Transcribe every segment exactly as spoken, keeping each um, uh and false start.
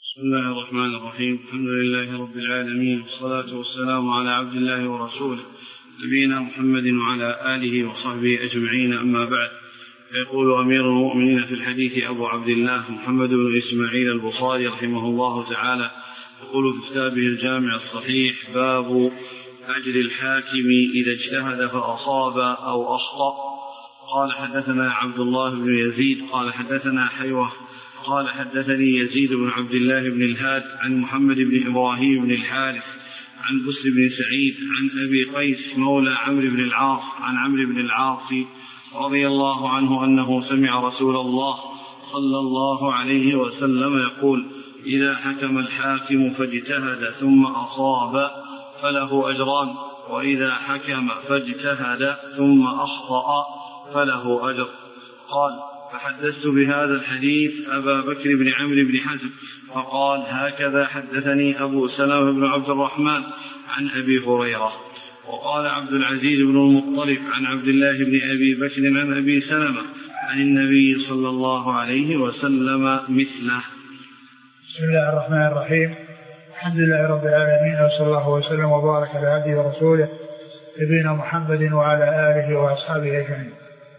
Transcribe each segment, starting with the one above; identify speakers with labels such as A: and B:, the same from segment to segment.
A: بسم الله الرحمن الرحيم. الحمد لله رب العالمين، والصلاة والسلام على عبد الله ورسوله نبينا محمد وعلى آله وصحبه أجمعين، أما بعد. يقول أمير المؤمنين في الحديث أبو عبد الله محمد بن إسماعيل البخاري رحمه الله تعالى، يقول في كتابه الجامع الصحيح: باب أجر الحاكم إذا اجتهد فأصاب أو أخطأ. قال حدثنا عبد الله بن يزيد قال حدثنا حيوة قال حدثني يزيد بن عبد الله بن الهاد عن محمد بن إبراهيم بن الحارث عن بسر بن سعيد عن أبي قيس مولى عمرو بن العاص عن عمرو بن العاص رضي الله عنه أنه سمع رسول الله صلى الله عليه وسلم يقول: إذا حكم الحاكم فاجتهد ثم أصاب فله أجران، وإذا حكم فاجتهد ثم أخطأ فله أجر. قال: فحدثت بهذا الحديث أبا بكر بن عمرو بن حزم فقال: هكذا حدثني أبو سلمة بن عبد الرحمن عن أبي هريرة. وقال عبد العزيز بن المطلب عن عبد الله بن أبي بكر عن أبي سلمة عن النبي صلى الله عليه وسلم مثله.
B: بسم الله الرحمن الرحيم. الحمد لله رب العالمين، وصلى الله وسلم وبارك على عبده ورسوله نبينا محمد وعلى آله وأصحابه أجمعين.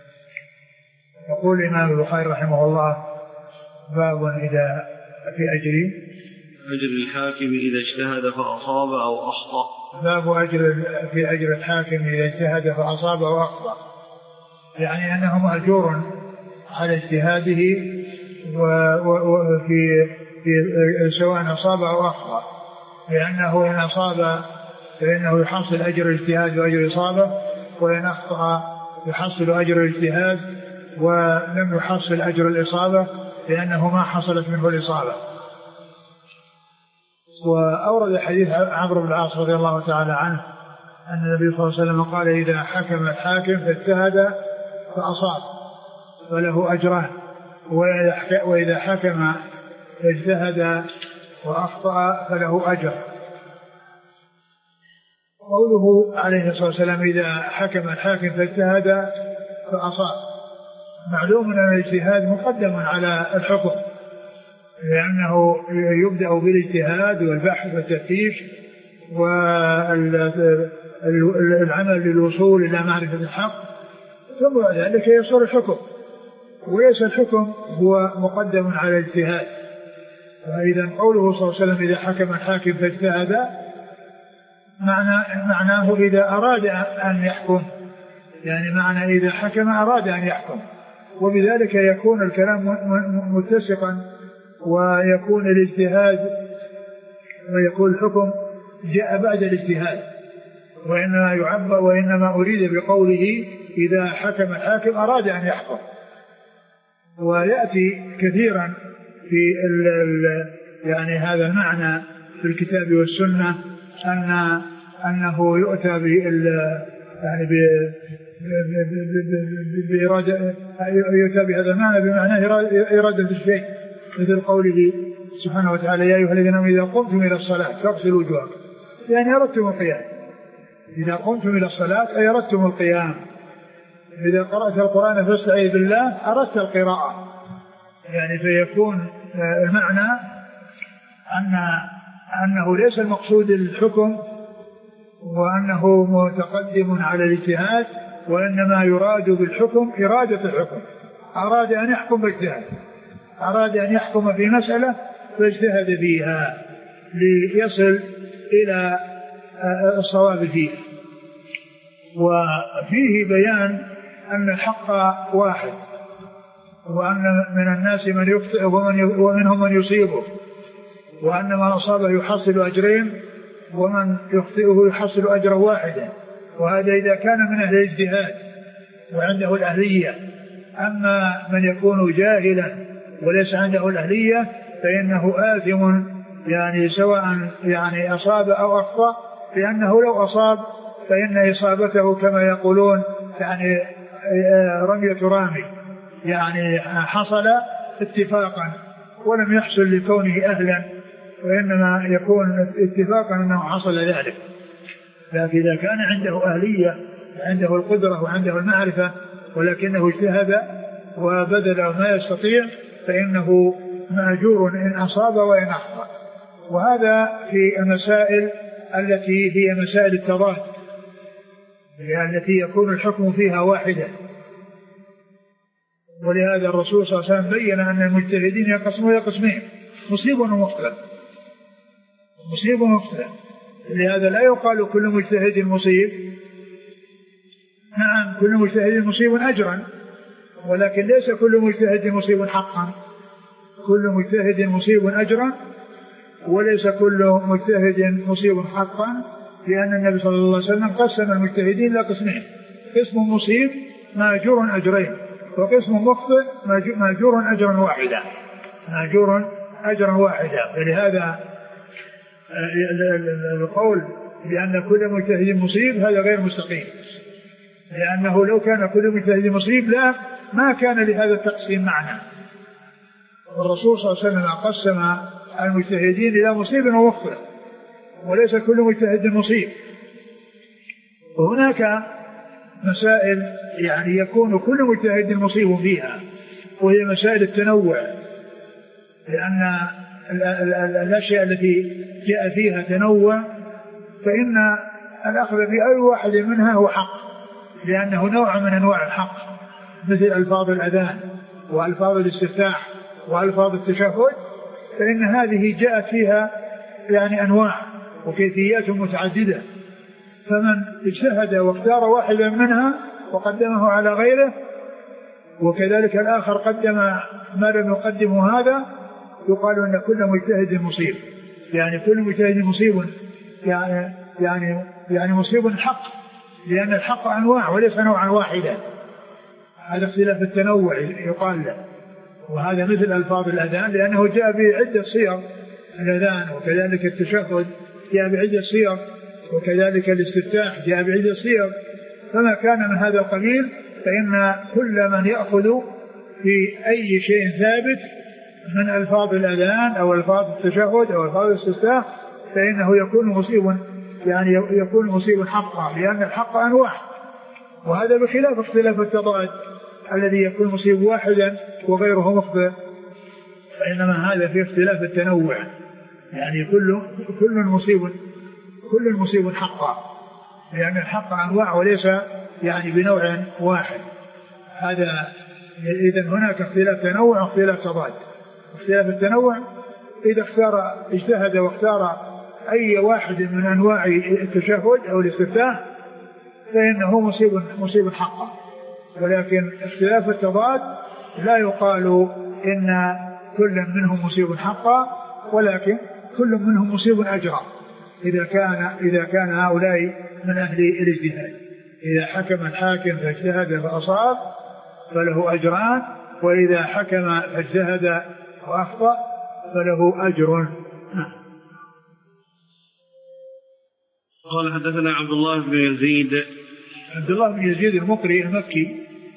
B: يقول الإمام البخاري رحمه الله: باب إذا في أجر
A: أجر الحاكم إذا اجتهد فأصاب أو أخطأ.
B: باب أجر في أجر الحاكم إذا اجتهد فأصاب أو أخطأ، يعني أنه مأجور على اجتهاده وفي في سواء أصاب أو أخطأ، لأنه إن أصاب فإنه يحصل أجر الاجتهاد وأجر الإصابة، وإن أخطأ يحصل أجر الاجتهاد ولم يحصل أجر الإصابة لأنه ما حصلت منه الإصابة. وأورد حديث عمرو بن العاص رضي الله تعالى عنه أن النبي صلى الله عليه وسلم قال: إذا حكم الحاكم فاجتهد فأصاب فله أجران، وإذا حكم فاجتهد وأخطأ فله أجر. قوله عليه الصلاة والسلام: إذا حكم الحاكم فاجتهد فأصاب، معلوم أن الاجتهاد مقدم على الحكم، لأنه يبدأ بالاجتهاد والبحث والتفتيش والعمل للوصول إلى معرفة الحق، ثم بعد ذلك يصير الحكم، وليس الحكم هو مقدم على الاجتهاد. فإذا قوله صلى الله عليه وسلم: إذا حكم الحاكم فاجتهد، معنى معناه إذا أراد أن يحكم، يعني معنى إذا حكم أراد أن يحكم، وبذلك يكون الكلام متسقا، ويكون الاجتهاد ويكون الحكم جاء بعد الاجتهاد. وإنما يعبر وإنما أريد بقوله إذا حكم الحاكم أراد أن يحكم. ويأتي كثيرا في ال ال يعني هذا المعنى في الكتاب والسنة، أن أنه يؤتى بال يعني بإرادة يؤتى بهذا المعنى بمعنى إرادة الشيء، مثل قوله سبحانه وتعالى: يا أيها الذين آمنوا إذا قمتم إلى الصلاة فاغسلوا وجوهكم، يعني أردتم القيام. إذا قمتم إلى الصلاة أي أردتم القيام. إذا قرأت القرآن فاستعذ بالله أردت القراءة، يعني فيكون المعنى أن أنه ليس المقصود الحكم وأنه متقدم على الاجتهاد، وإنما يراد بالحكم إرادة الحكم. أراد أن يحكم باجتهاد، أراد أن يحكم في مسألة فاجتهد فيها ليصل إلى الصواب فيه. وفيه بيان أن الحق واحد، وأن من الناس من يخطئ ومنهم من يصيبه، وأن من أصابه يحصل أجرين ومن يخطئه يحصل أجرا واحدا. وهذا إذا كان من أهل الاجتهاد وعنده الأهلية. أما من يكون جاهلا وليس عنده الأهلية فإنه آثم، يعني سواء يعني أصاب أو أخطأ، لأنه لو أصاب فإن إصابته كما يقولون يعني رمية رامي، يعني حصل اتفاقا ولم يحصل لكونه أهلا، وإنما يكون اتفاقا أنه حصل ذلك. لكن إذا كان عنده أهلية، عنده القدرة وعنده المعرفة، ولكنه اجتهد وبذل ما يستطيع، فإنه مأجور إن أصاب وإن أخطأ. وهذا في المسائل التي هي مسائل التضاد التي يكون الحكم فيها واحدا. ولهذا الرسول صلى الله عليه وسلم بين أن المجتهدين ينقسمون إلى قسمين: مصيب ومخطئ. مصيب ومخطئ. لهذا لا يقال كل مجتهد مصيب. نعم كل مجتهد مصيب أجرا، ولكن ليس كل مجتهد مصيب حقا. كل مجتهد مصيب أجرا وليس كل مجتهد مصيب حقا، لأن النبي صلى الله عليه وسلم قسم المجتهدين إلى قسمين: قسم مصيب ماجور أجرين، وقسم مخطئ ماجور أجرا واحدا. ماجور أجرا واحدا. فلهذا القول بأن كل مجتهد مصيب هذا غير مستقيم، لأنه لو كان كل مجتهد مصيب لا ما كان لهذا التقسيم معنى. والرسول صلى الله عليه وسلم قسم المجتهدين إلى مصيب ومخطئ، وليس كل مجتهد مصيب. وهناك مسائل يعني يكون كل مجتهد مصيب فيها، وهي مسائل التنوع، لأن الأشياء التي جاء فيها تنوع فإن الأخذ بأي واحد منها هو حق، لأنه نوع من أنواع الحق، مثل ألفاظ الأذان وألفاظ الاستفتاح وألفاظ التشهد، فإن هذه جاءت فيها يعني أنواع وكيفيات متعددة، فمن اجتهد واختار واحدا منها وقدمه على غيره، وكذلك الآخر قدم ما لم يقدمه هذا، يقال أن كل مجتهد مصيب. يعني كل مجتهد مصيب يعني يعني يعني مصيب حق، لأن الحق أنواع وليس نوعا واحدا. هذا اختلاف التنوع يقال له. وهذا مثل ألفاظ الأذان، لأنه جاء بعدة صيغ الأذان، وكذلك التشهد جاء بعدة صيغ، وكذلك الاستفتاح جاء بعدة صيغ. فما كان من هذا القبيل فإن كل من يأخذ في أي شيء ثابت من ألفاظ الأذان أو ألفاظ التشهد أو ألفاظ الاستفتاح فإنه يكون مصيب، يعني يكون مصيب حقا، لأن الحق أنواع. وهذا بخلاف اختلاف التضاد الذي يكون مصيب واحدا وغيره مخطئ، فإنما هذا في اختلاف التنوع، يعني كل كل مصيب كل مصيب حقا، لأن الحق أنواع وليس يعني بنوع واحد. هذا إذن هناك اختلاف تنوع واختلاف تضاد. اختلاف التنوع إذا اختار اجتهد واختار أي واحد من أنواع التشهد أو الاستفتاح فإنه مصيب مصيب حقا. ولكن اختلاف التضاد لا يقال إن كل منهم مصيب حقا، ولكن كل منهم مصيب أجرا، إذا كان إذا كان هؤلاء من أهل الاجتهاد. إذا حكم الحاكم فاجتهد فأصاب فله أجران، وإذا حكم فاجتهد وأخطأ فله أجر.
A: قال حدثنا عبد الله بن يزيد
B: عبد الله بن يزيد المقري المكي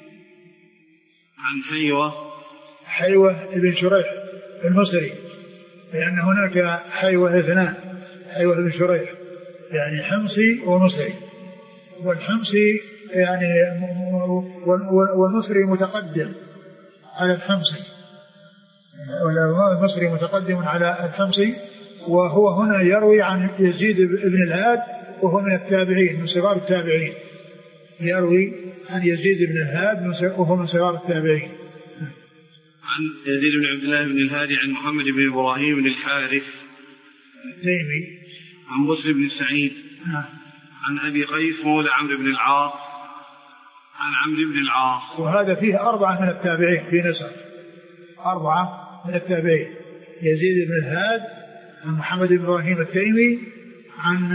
A: عن حيوة
B: حيوة بن شريح المصري، لأن هناك حيوة اثنان: حيوة بن شريح يعني حمصي ومصري، والحمصي يعني والمصري متقدم على الحمصي، والمصري متقدم على الحمصي. وهو هنا يروي عن يزيد بن الهاد وهو من التابعين من صغار التابعين، يروي عن يزيد بن الهاد وهو من صغار التابعين.
A: عن يزيد بن عبد الله بن الهادي عن محمد بن إبراهيم بن الحارث
B: التيمي
A: عن بصر بن سعيد عن أبي قيس مولى عمرو بن العاص عن عمرو بن العاص.
B: وهذا فيه أربعة من التابعين في نسب، أربعة من التابعين: يزيد بن الهاد عن محمد بن إبراهيم التيمي عن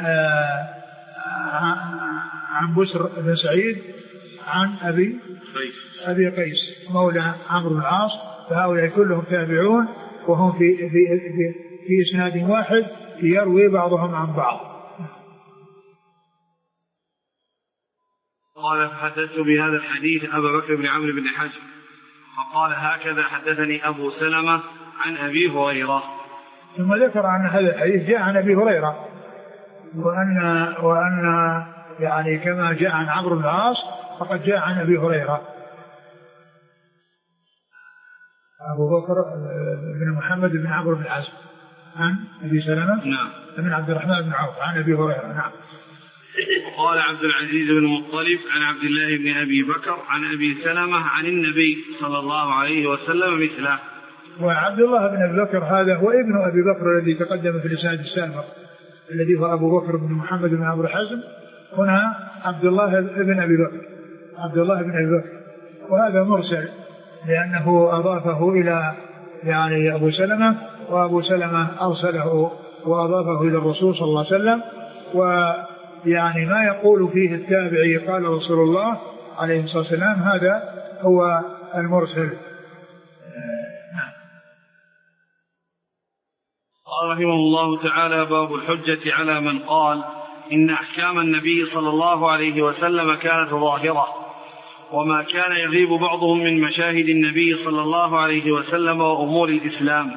B: عن بصر بن سعيد عن أبي
A: قيس
B: أبي قيس مولى عمرو بن العاص. فهؤلاء كلهم تابعون، وهم في في في, في إسناد واحد يروي بعضهم عن بعض.
A: قال: فحدثت بهذا الحديث أبا بكر بن عمرو بن حزم فقال: هكذا حدثني أبو سلمة عن أبي هريرة.
B: ثم ذكر أن هذا الحديث جاء عن أبي هريرة، وأن وأن يعني كما جاء عن عمرو بن العاص فقد جاء عن أبي هريرة. أبو بكر بن محمد بن عمرو بن العاص عن أبي سلمة
A: نعم
B: بن عبد الرحمن بن عوف عن أبي هريرة. نعم.
A: وقال عبد العزيز بن مطلب عن عبد الله بن أبي بكر عن أبي سلمة عن النبي صلى الله عليه وسلم مثله.
B: وعبد الله بن أبي بكر هذا هو ابن أبي بكر الذي تقدم في الإسناد السابق الذي هو أبو بكر بن محمد بن عمرو حزم. هنا عبد الله بن أبي بكر عبد الله بن أبي بكر وهذا مرسل لأنه أضافه إلى يعني أبو سلمة وأبو سلمة أرسله وأضافه إلى الرسول صلى الله عليه وسلم. ويعني ما يقول فيه التابعي قال رسول الله عليه الصلاة والسلام هذا هو المرسل.
A: قال رحمه الله تعالى باب الحجة على من قال إن أحكام النبي صلى الله عليه وسلم كانت ظاهرة وما كان يغيب بعضهم من مشاهد النبي صلى الله عليه وسلم وأمور الإسلام.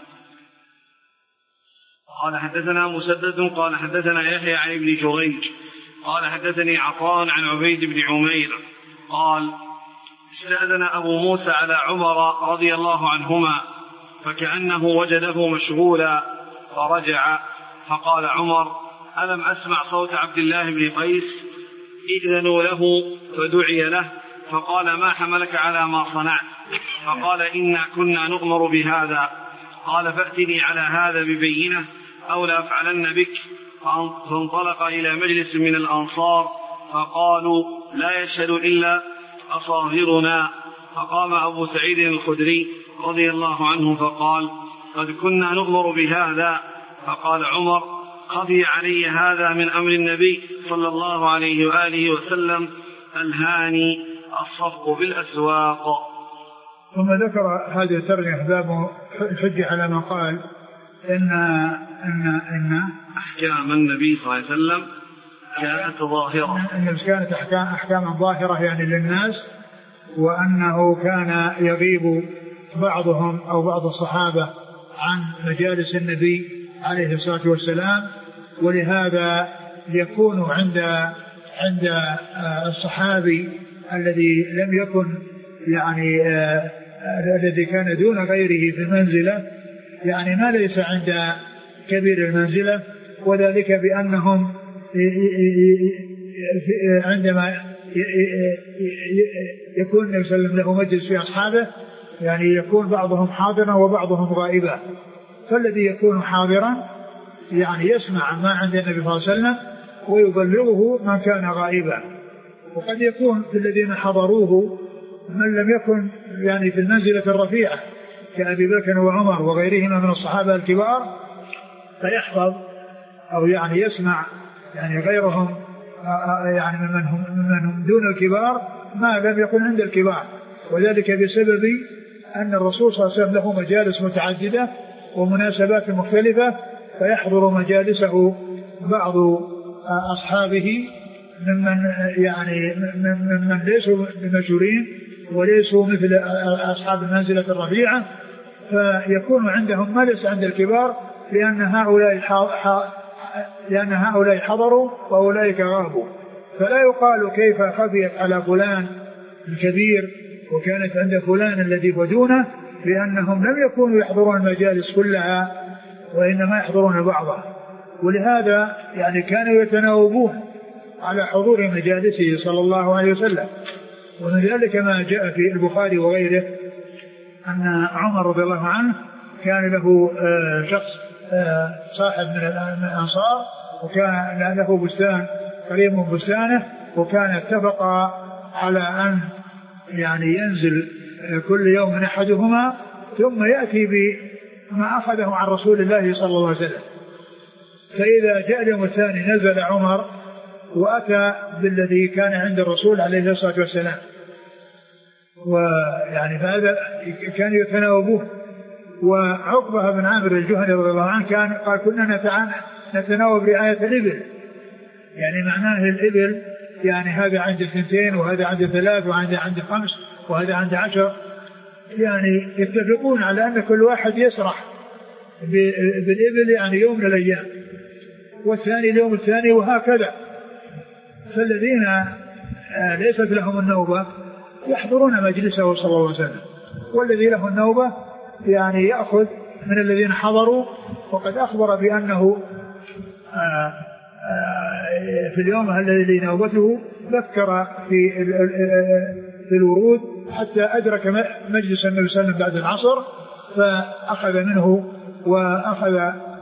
A: قال حدثنا مسدد قال حدثنا يحيى عن ابن جريج قال حدثني عطاء عن عبيد بن عمير قال استأذن أبو موسى على عمر رضي الله عنهما فكأنه وجده مشغولا فرجع فقال عمر ألم أسمع صوت عبد الله بن قيس إذنوا له فدعي له فقال ما حملك على ما صنعت فقال إنا كنا نؤمر بهذا قال فأتني على هذا ببينة أو لا أفعلن بك فانطلق إلى مجلس من الأنصار فقالوا لا يشهد إلا أصاغرنا فقام أبو سعيد الخدري رضي الله عنه فقال قد كنا نؤمر بهذا فقال عمر خفي علي هذا من أمر النبي صلى الله عليه وآله وسلم ألهاني الصفق بالأسواق.
B: ثم ذكر هذه الترجمة باب الحج على من قال إن إن إن
A: أحكام النبي صلى الله عليه وسلم كانت ظاهرة
B: إن كانت أحكام أحكاما ظاهرة يعني للناس وأنه كان يغيب بعضهم أو بعض الصحابة عن مجالس النبي عليه الصلاة والسلام ولهذا يكون عند عند الصحابي الذي لم يكن يعني الذي كان دون غيره في المنزلة يعني ما ليس عند كبير المنزلة وذلك بأنهم عندما يكون النبي صلى الله عليه وسلم له مجلس في أصحابه يعني يكون بعضهم حاضرا وبعضهم غائبا فالذي يكون حاضرا يعني يسمع ما عند النبي صلى الله عليه وسلم ويبلغه من كان غائبا. وقد يكون في الذين حضروه من لم يكن يعني في المنزلة الرفيعة كأبي بكر وعمر وغيرهما من الصحابة الكبار فيحفظ أو يعني يسمع يعني غيرهم يعني ممن هم, ممن هم دون الكبار ما لم يكن عند الكبار وذلك بسبب أن الرسول صلى الله عليه وسلم له مجالس متعددة ومناسبات مختلفة فيحضر مجالسه بعض أصحابه ممن يعني ممن ليسوا بمشهورين وليسوا مثل أصحاب المنزلة الرفيعة فيكون عندهم ما ليس عند الكبار لأن هؤلاء لأن هؤلاء حضروا وأولئك غابوا فلا يقال كيف خفيت على فلان الكبير وكانت عند فلان الذي بدونه لأنهم لم يكونوا يحضرون المجالس كلها وإنما يحضرون بعضها ولهذا يعني كانوا يتناوبون على حضور مجالسه صلى الله عليه وسلم. ومن ذلك ما جاء في البخاري وغيره أن عمر رضي الله عنه كان له شخص صاحب من الأنصار وكان له بستان قريب من بستانه وكان اتفق على أن يعني ينزل كل يوم من أحدهما ثم يأتي بما أخذه عن رسول الله صلى الله عليه وسلم. فإذا جاء اليوم الثاني نزل عمر وأتى بالذي كان عند الرسول عليه الصلاة والسلام ويعني فهذا كان يتناوبون. وعقبة بن عامر الجهني رضي الله عنه كان قال كنا نتناوب رعاية الإبل يعني معناه الإبل يعني هذا عند اثنتين وهذا عند ثلاث وهذا عند خمس وهذا عند عشر يعني يتفقون على أن كل واحد يسرح بالإبل يعني يوم من الأيام والثاني اليوم الثاني وهكذا. فالذين ليست لهم النوبة يحضرون مجلسه صلى الله عليه وسلم والذي له النوبة يعني يأخذ من الذين حضروا. وقد أخبر بأنه آآ آآ في اليوم الذي نوبته ذكر في في الورود حتى أدرك مجلس النبي صلى الله عليه وسلم بعد العصر، فأخذ منه وأخذ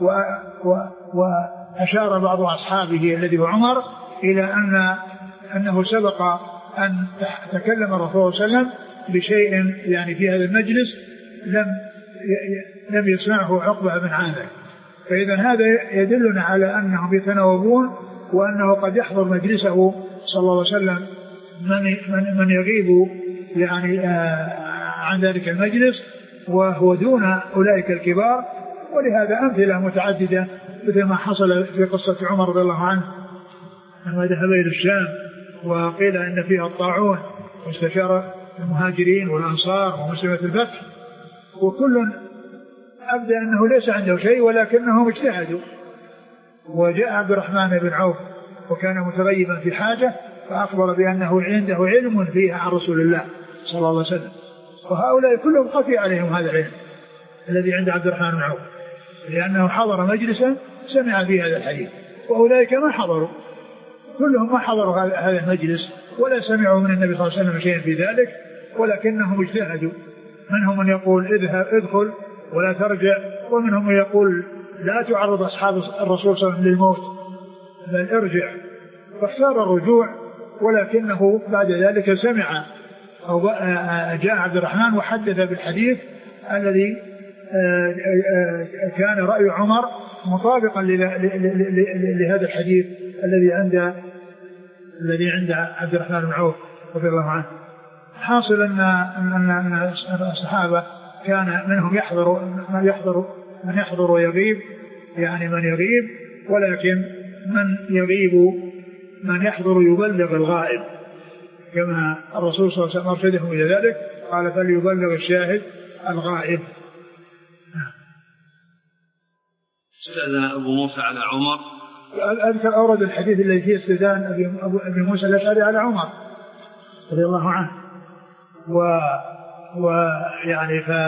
B: وأشار بعض أصحابه الذي هو عمر إلى أن أنه سبق أن تكلم الرسول صلى الله عليه وسلم بشيء يعني في هذا المجلس لم لم يسمعه عقبة بن عامر. فإذا هذا يدلنا على أنهم يتناوبون، وأنه قد يحضر مجلسه صلى الله عليه وسلم من من, من يغيب يعني عن ذلك المجلس وهو دون أولئك الكبار. ولهذا أمثلة متعددة مثل ما حصل في قصة عمر رضي الله عنه لما ذهب إلى الشام وقيل إن فيها الطاعون واستشار المهاجرين والأنصار ومسلمة الفتح، وكل أبدأ أنه ليس عنده شيء ولكنهم اجتهدوا. وجاء عبد الرحمن بن عوف وكان متغيبا في حاجة فأخبر بأنه عنده علم فيها عن رسول الله صلى الله عليه وسلم، وهؤلاء كلهم خفي عليهم هذا العلم الذي عند عبد الرحمن بن عوف، لأنه حضر مجلسا سمع فيه هذا الحديث، وأولئك ما حضروا، كلهم ما حضروا هذا المجلس ولا سمعوا من النبي صلى الله عليه وسلم شيئا في ذلك، ولكنهم اجتهدوا. منهم من يقول اذهب ادخل ولا ترجع، ومنهم من يقول لا تعرض أصحاب الرسول صلى الله عليه وسلم للموت بل ارجع، فاختار الرجوع. ولكنه بعد ذلك سمع أو جاء عبد الرحمن وحدث بالحديث الذي كان رأي عمر مطابقا لهذا الحديث الذي عند الذي عند عبد الرحمن بن عوف رضي الله عنه. حاصل أن أن الصحابة كان منهم يحضر من يحضر من يحضر ويغيب، يعني من يغيب، ولكن من يغيب من يحضر يبلغ الغائب، كما الرسول صلى الله عليه وسلم أرشدهم إلى ذلك، قال فليبلغ الشاهد الغائب.
A: استأذن أبو موسى على عمر.
B: أذكر أورد الحديث الذي فيه استئذان أبي موسى الأشعري على عمر رضي الله عنه، ويعني ف...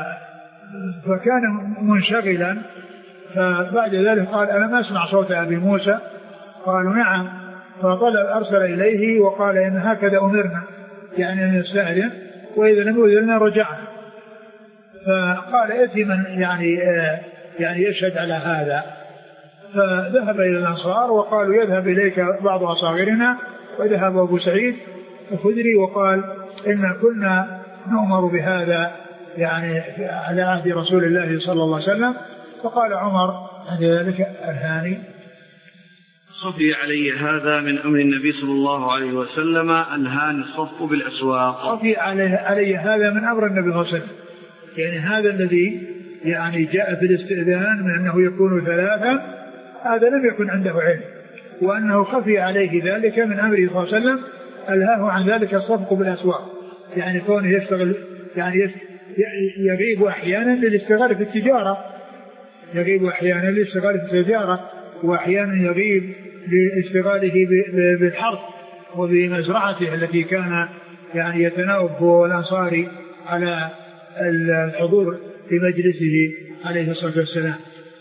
B: فكان منشغلا، فبعد ذلك قال أنا ما أسمع صوت أبي موسى، قالوا نعم، فطلب أرسل إليه وقال إن هكذا أمرنا، يعني أن نستأذن وإذا لم يؤذرنا رجعنا. فقال ائتي من يعني يعني يشهد على هذا، فذهب إلى الأنصار وقالوا يذهب إليك بعض أصاغرنا، وذهب أبو سعيد الخدري وقال إن كنا نؤمر بهذا يعني على عهد رسول الله صلى الله عليه وسلم. فقال عمر عند ذلك الهاني
A: خفي علي هذا من أمر النبي صلى الله عليه وسلم أنهاني الصف بالأسواق.
B: خفي علي, علي هذا من أمر النبي صلى الله عليه وسلم، يعني هذا الذي يعني جاء في الاستئذان من أنه يكون ثلاثة، هذا لم يكن عنده علم، وأنه خفي عليه ذلك من أمره صلى الله عليه وسلم ألهاه عن ذلك الصفق بالأسواق، يعني كونه يشتغل يعني يغيب أحيانا للاستغلال في التجارة، يغيب أحيانا للاستغلال في التجارة، وأحيانا يغيب لاستغلاله بالحرث وبمزرعته التي كان يعني يتناوب هو والأنصاري على الحضور في مجلسه عليه الصلاة والسلام.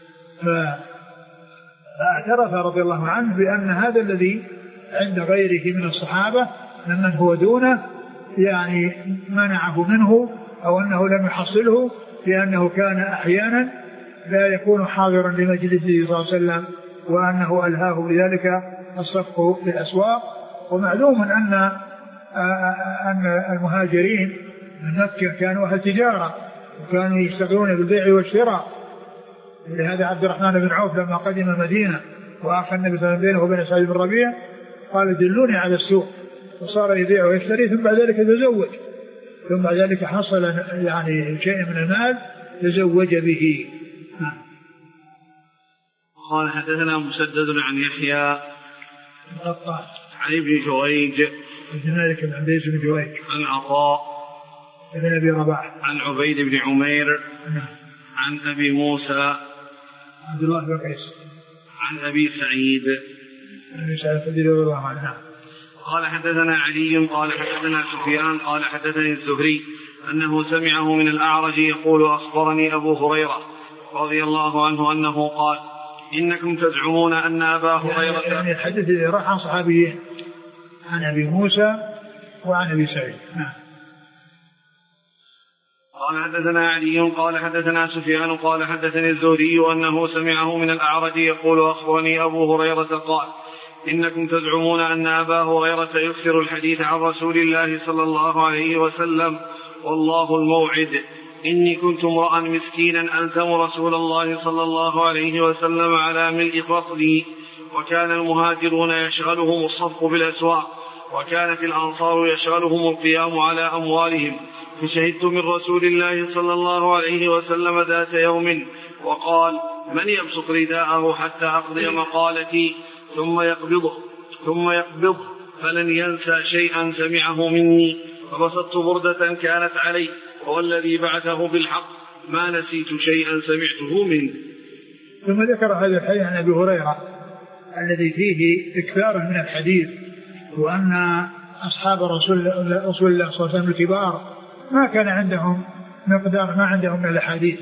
B: فاعترف رضي الله عنه بأن هذا الذي عند غيره من الصحابة ممن هو دونه يعني منعه منه، أو أنه لم يحصله، لأنه كان أحيانا لا يكون حاضرا لمجلسه صلى الله عليه وسلم، وأنه ألهاه بذلك الصفق في الأسواق. ومعلوم أن أن المهاجرين من مكة كانوا أهل تجارة وكانوا يشتغلون بالبيع والشراء. لهذا عبد الرحمن بن عوف لما قدم المدينة وآخى النبي صلى الله عليه وسلم بينه وبين سعيد بن ربيع قال دلوني على السوق، وصار يبيع ويشتري، ثم بعد ذلك تزوج، ثم بعد ذلك حصل يعني شيء من المال تزوج به.
A: قال حدثنا مسدد عن يحيى
B: القطان
A: عن ابن جريج
B: بن مالك بن عبد بن جريج
A: عن عطاء
B: بن أبي رباح
A: عن عبيد بن عمير عن أبي موسى
B: عبد الله بن قيس
A: عن أبي سعيد
B: عن سعيد رضي الله عنه.
A: قال حدثنا علي قال حدثنا سفيان قال حدثني الزهري أنه سمعه من الأعرج يقول أخبرني أبو هريرة رضي الله عنه أنه قال إنكم تزعمون أن أبا هريرة
B: يعني الحديث اللي راح عن صحابيين عن أبي موسى وعن أبي سعيد.
A: قال حدثنا علي قال حدثنا سفيان قال حدثني الزهري أنه سمعه من الأعرج يقول أخبرني أبو هريرة قال إنكم تزعمون أن أبا هريرة يكثر الحديث عن رسول الله صلى الله عليه وسلم والله الموعد إني كنت امرأ مسكينا ألزم رسول الله صلى الله عليه وسلم على ملء فصلي وكان المهاجرون يشغلهم الصفق بالأسواق وكانت الأنصار يشغلهم القيام على أموالهم فشهدت من رسول الله صلى الله عليه وسلم ذات يوم وقال من يبسط رداءه حتى أقضي مقالتي ثم يقبضه ثم يقبضه فلن ينسى شيئا سمعه مني فبسطت بردة كانت علي والذي بعثه بالحق ما نسيت شيئا سمعته منه.
B: ثم ذكر هذا الحديث عن أبي هريرة الذي فيه إكثار من الحديث وأن أصحاب رسول الله صلى الله عليه وسلم الكبار ما كان عندهم مقدار ما عندهم من الحديث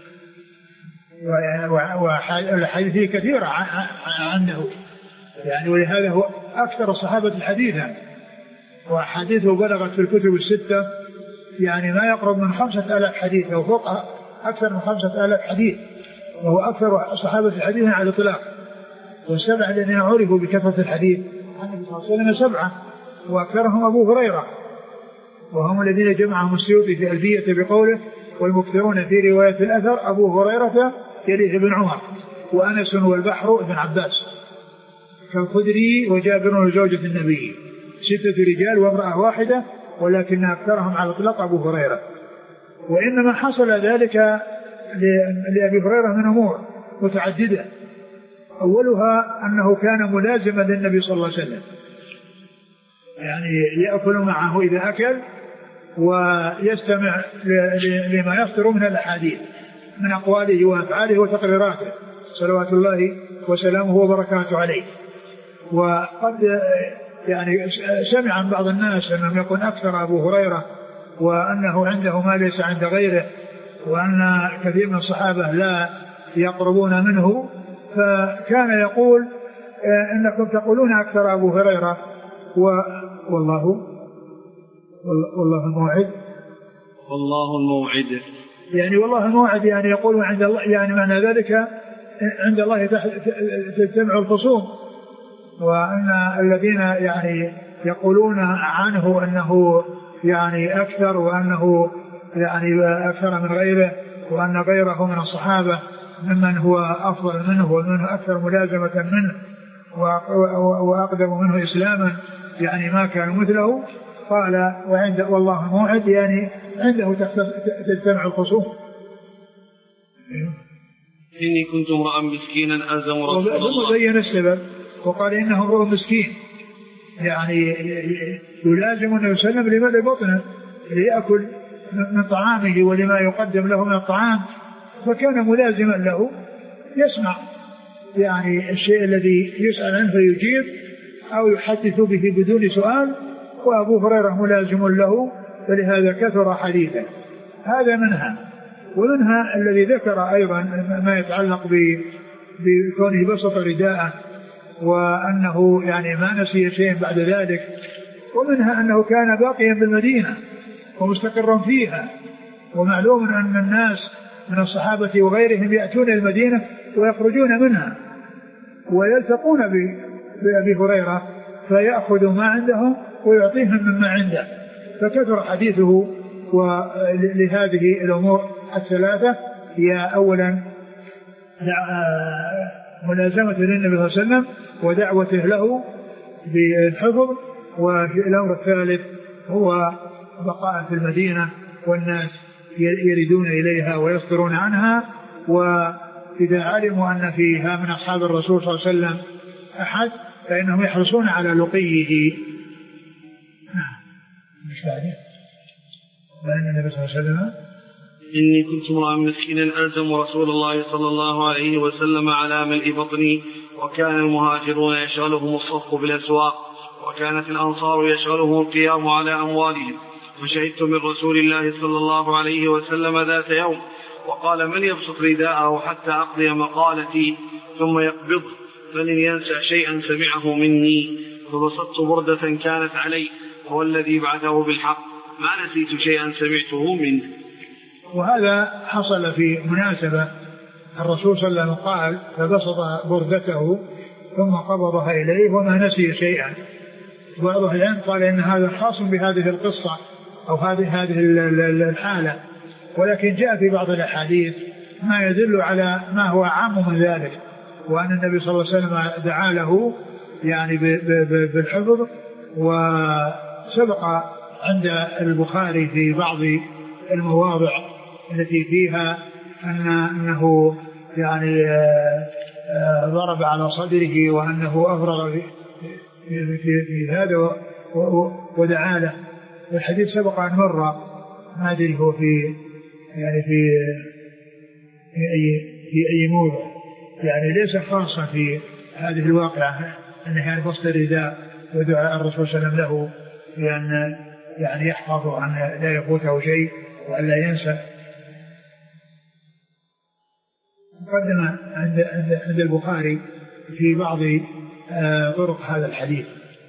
B: والحديث كثيرة عنده يعني ولهذا هو أكثر الصحابة حديثا وحديثه بلغت في الكتب الستة يعني ما يقرب من خمسة آلاف حديث أو فوق أكثر من خمسة آلاف حديث وهو أكثر الصحابة حديثا على الإطلاق. والسبعة الذين عرفوا بكثرة الحديث عن النبي صلى الله عليه وسلم سبعة وأكثرهم أبو هريرة وهم الذين جمعهم السيوطي في ألفية بقوله والمكثرون في رواية الأثر أبو هريرة يليه بن عمر وأنس والبحر ابن عباس كالخدري وجابر وزوجة النبي ستة رجال وامرأة واحدة ولكن أكثرهم على الإطلاق أبو هريرة. وإنما حصل ذلك لأبي هريرة من أمور متعددة أولها أنه كان ملازما للنبي صلى الله عليه وسلم يعني يأكل معه إذا أكل ويستمع لما يصدر من الأحاديث من أقواله وأفعاله وتقريراته صلوات الله وسلامه وبركاته عليه. وقد يعني سمع عن بعض الناس أنهم يكون أكثر أبو هريرة وأنه عنده ما ليس عند غيره وأن كثير من الصحابة لا يقربون منه فكان يقول إنكم تقولون أكثر أبو هريرة والله والله الموعد
A: والله الموعد
B: يعني والله الموعد يعني يقول عند الله يعني معنى ذلك عند الله تجتمع الخصوم وأن الذين يعني يقولون عنه أنه يعني أكثر وأنه يعني أكثر من غيره وأن غيره من الصحابة ممن هو أفضل منه ومنه أكثر ملازمة منه وأقدم منه إسلاما يعني ما كان مثله قال وعند والله موعد يعني عنده تجتمع الخصوم.
A: إني كنت امرأ مسكينا ألزم رسول الله
B: ثم بين السبب وقال إنه امرؤ مسكين يعني يلازم النبي صلى الله عليه وسلم لملء بطنه ليأكل من طعامه ولما يقدم له من الطعام فكان ملازما له يسمع يعني الشيء الذي يسأل عنه فيجيب أو يحدث به بدون سؤال وأبو هريرة ملازم له فلهذا كثر حديثا. هذا منها. ومنها الذي ذكر أيضا ما يتعلق بكونه بسط رداءه وأنه يعني ما نسي شيء بعد ذلك. ومنها أنه كان باقيا بالمدينة ومستقرا فيها ومعلوم أن الناس من الصحابة وغيرهم يأتون المدينة ويخرجون منها ويلتقون بأبي هريرة فيأخذ ما عندهم ويعطيهم مما عنده فكثر حديثه. ولهذه الأمور الثلاثة هي أولا ملازمة للنبي صلى الله عليه وسلم ودعوته له بالحفظ والأمر الثالث هو بقاء في المدينة والناس يردون إليها ويصدرون عنها وإذا علموا أن فيها من أصحاب الرسول صلى الله عليه وسلم أحد فإنهم يحرصون على لقيه. مش بعده لأن النبي صلى الله عليه وسلم
A: إني كنت امرأ مسكينا ألزم رسول الله صلى الله عليه وسلم على ملء بطني وكان المهاجرون يشغلهم الصفق بالأسواق وكانت الأنصار يشغلهم القيام على أموالهم وشهدت من رسول الله صلى الله عليه وسلم ذات يوم وقال من يبسط رداءه حتى أقضي مقالتي ثم يقبض فلن ينسى شيئا سمعه مني فبسطت بردة كانت علي هو الذي بعثه بالحق ما نسيت شيئا سمعته منه.
B: وهذا حصل في مناسبة الرسول صلى الله عليه وسلم قال فبسط بردته ثم قبضها إليه وما نسي شيئا. بعض أهل العلم قال إن هذا خاص بهذه القصة أو هذه هذه الحالة، ولكن جاء في بعض الأحاديث ما يدل على ما هو عام من ذلك، وأن النبي صلى الله عليه وسلم دعا له يعني بالحفظ. وسبق عند البخاري في بعض المواضع التي فيها أن أنه يعني ضرب على صدره وأنه أفرغ في, في, في, في هذا ودعا له. والحديث سبق أن مر ما أدري هو في يعني في في أي في أي موضع، يعني ليس خاصة في هذه الواقعة أنه يعني بسط الرداء ودعاء الرسول صلى الله عليه وسلم له بأن يعني يحفظ أن لا يفوته شيء وأن لا ينسى. مقدمة عند عند البخاري في بعض طرق هذا الحديث.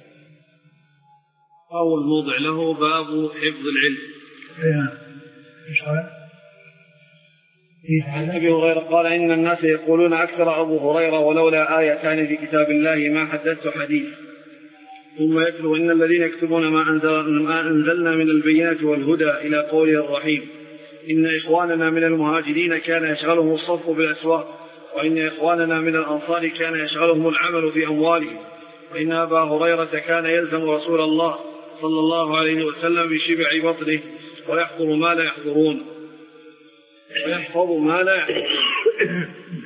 A: أول موضع له باب حفظ العلم.
B: إيش قال؟
A: عن أبي هريرة قال إن الناس يقولون أكثر أبو هريرة ولولا آيتان في كتاب الله ما حدثت حديث. ثم يتلو إن الذين يكتبون ما, أنزل ما أنزلنا من البينات والهدى إلى قوله الرحيم إن إخواننا من المهاجرين كان يشغلهم الصرف بالأسواق وإن إخواننا من الأنصار كان يشغلهم العمل في أموالهم وإن أبا هريرة كان يلزم رسول الله صلى الله عليه وسلم بشبع بطنه ويحضر ما لا يحضرون ويحفظ ما لا يحضرون.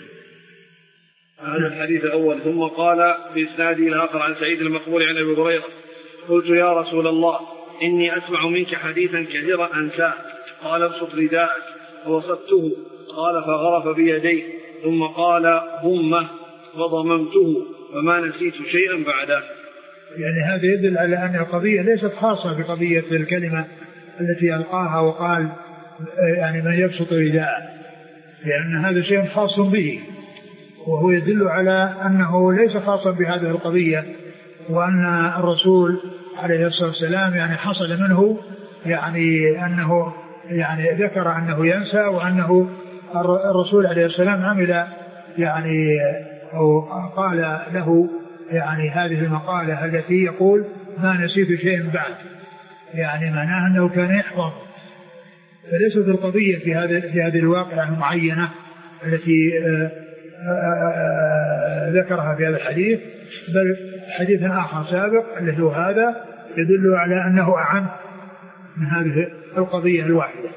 A: هذا الحديث الأول. ثم قال في إسناده الآخر عن سعيد المقبول عن أبي هريرة قلت يا رسول الله إني أسمع منك حديثا كثيرا أنساه قال ابسط رداءك فوسطته قال فغرف بيديه ثم قال همه فضممته فما نسيت شيئا بعده.
B: يعني هذا يدل على أن القضية ليست خاصة بقضية الكلمة التي ألقاها وقال يعني من يبسط رداءه، لأن هذا شيء خاص به، وهو يدل على أنه ليس خاصا بهذه القضية، وأن الرسول عليه الصلاة والسلام يعني حصل منه يعني أنه يعني ذكر أنه ينسى، وأنه الرسول عليه السلام عمل يعني أو قال له يعني هذه المقالة التي يقول ما نسيت شيء بعد، يعني معناه أنه كان يحفظ. فليست القضية في هذه في هذه الواقعة المعينة التي ذكرها في هذا الحديث، بل حديث آخر سابق الذي هو هذا يدل على أنه أعم من هذه القضية الواحدة.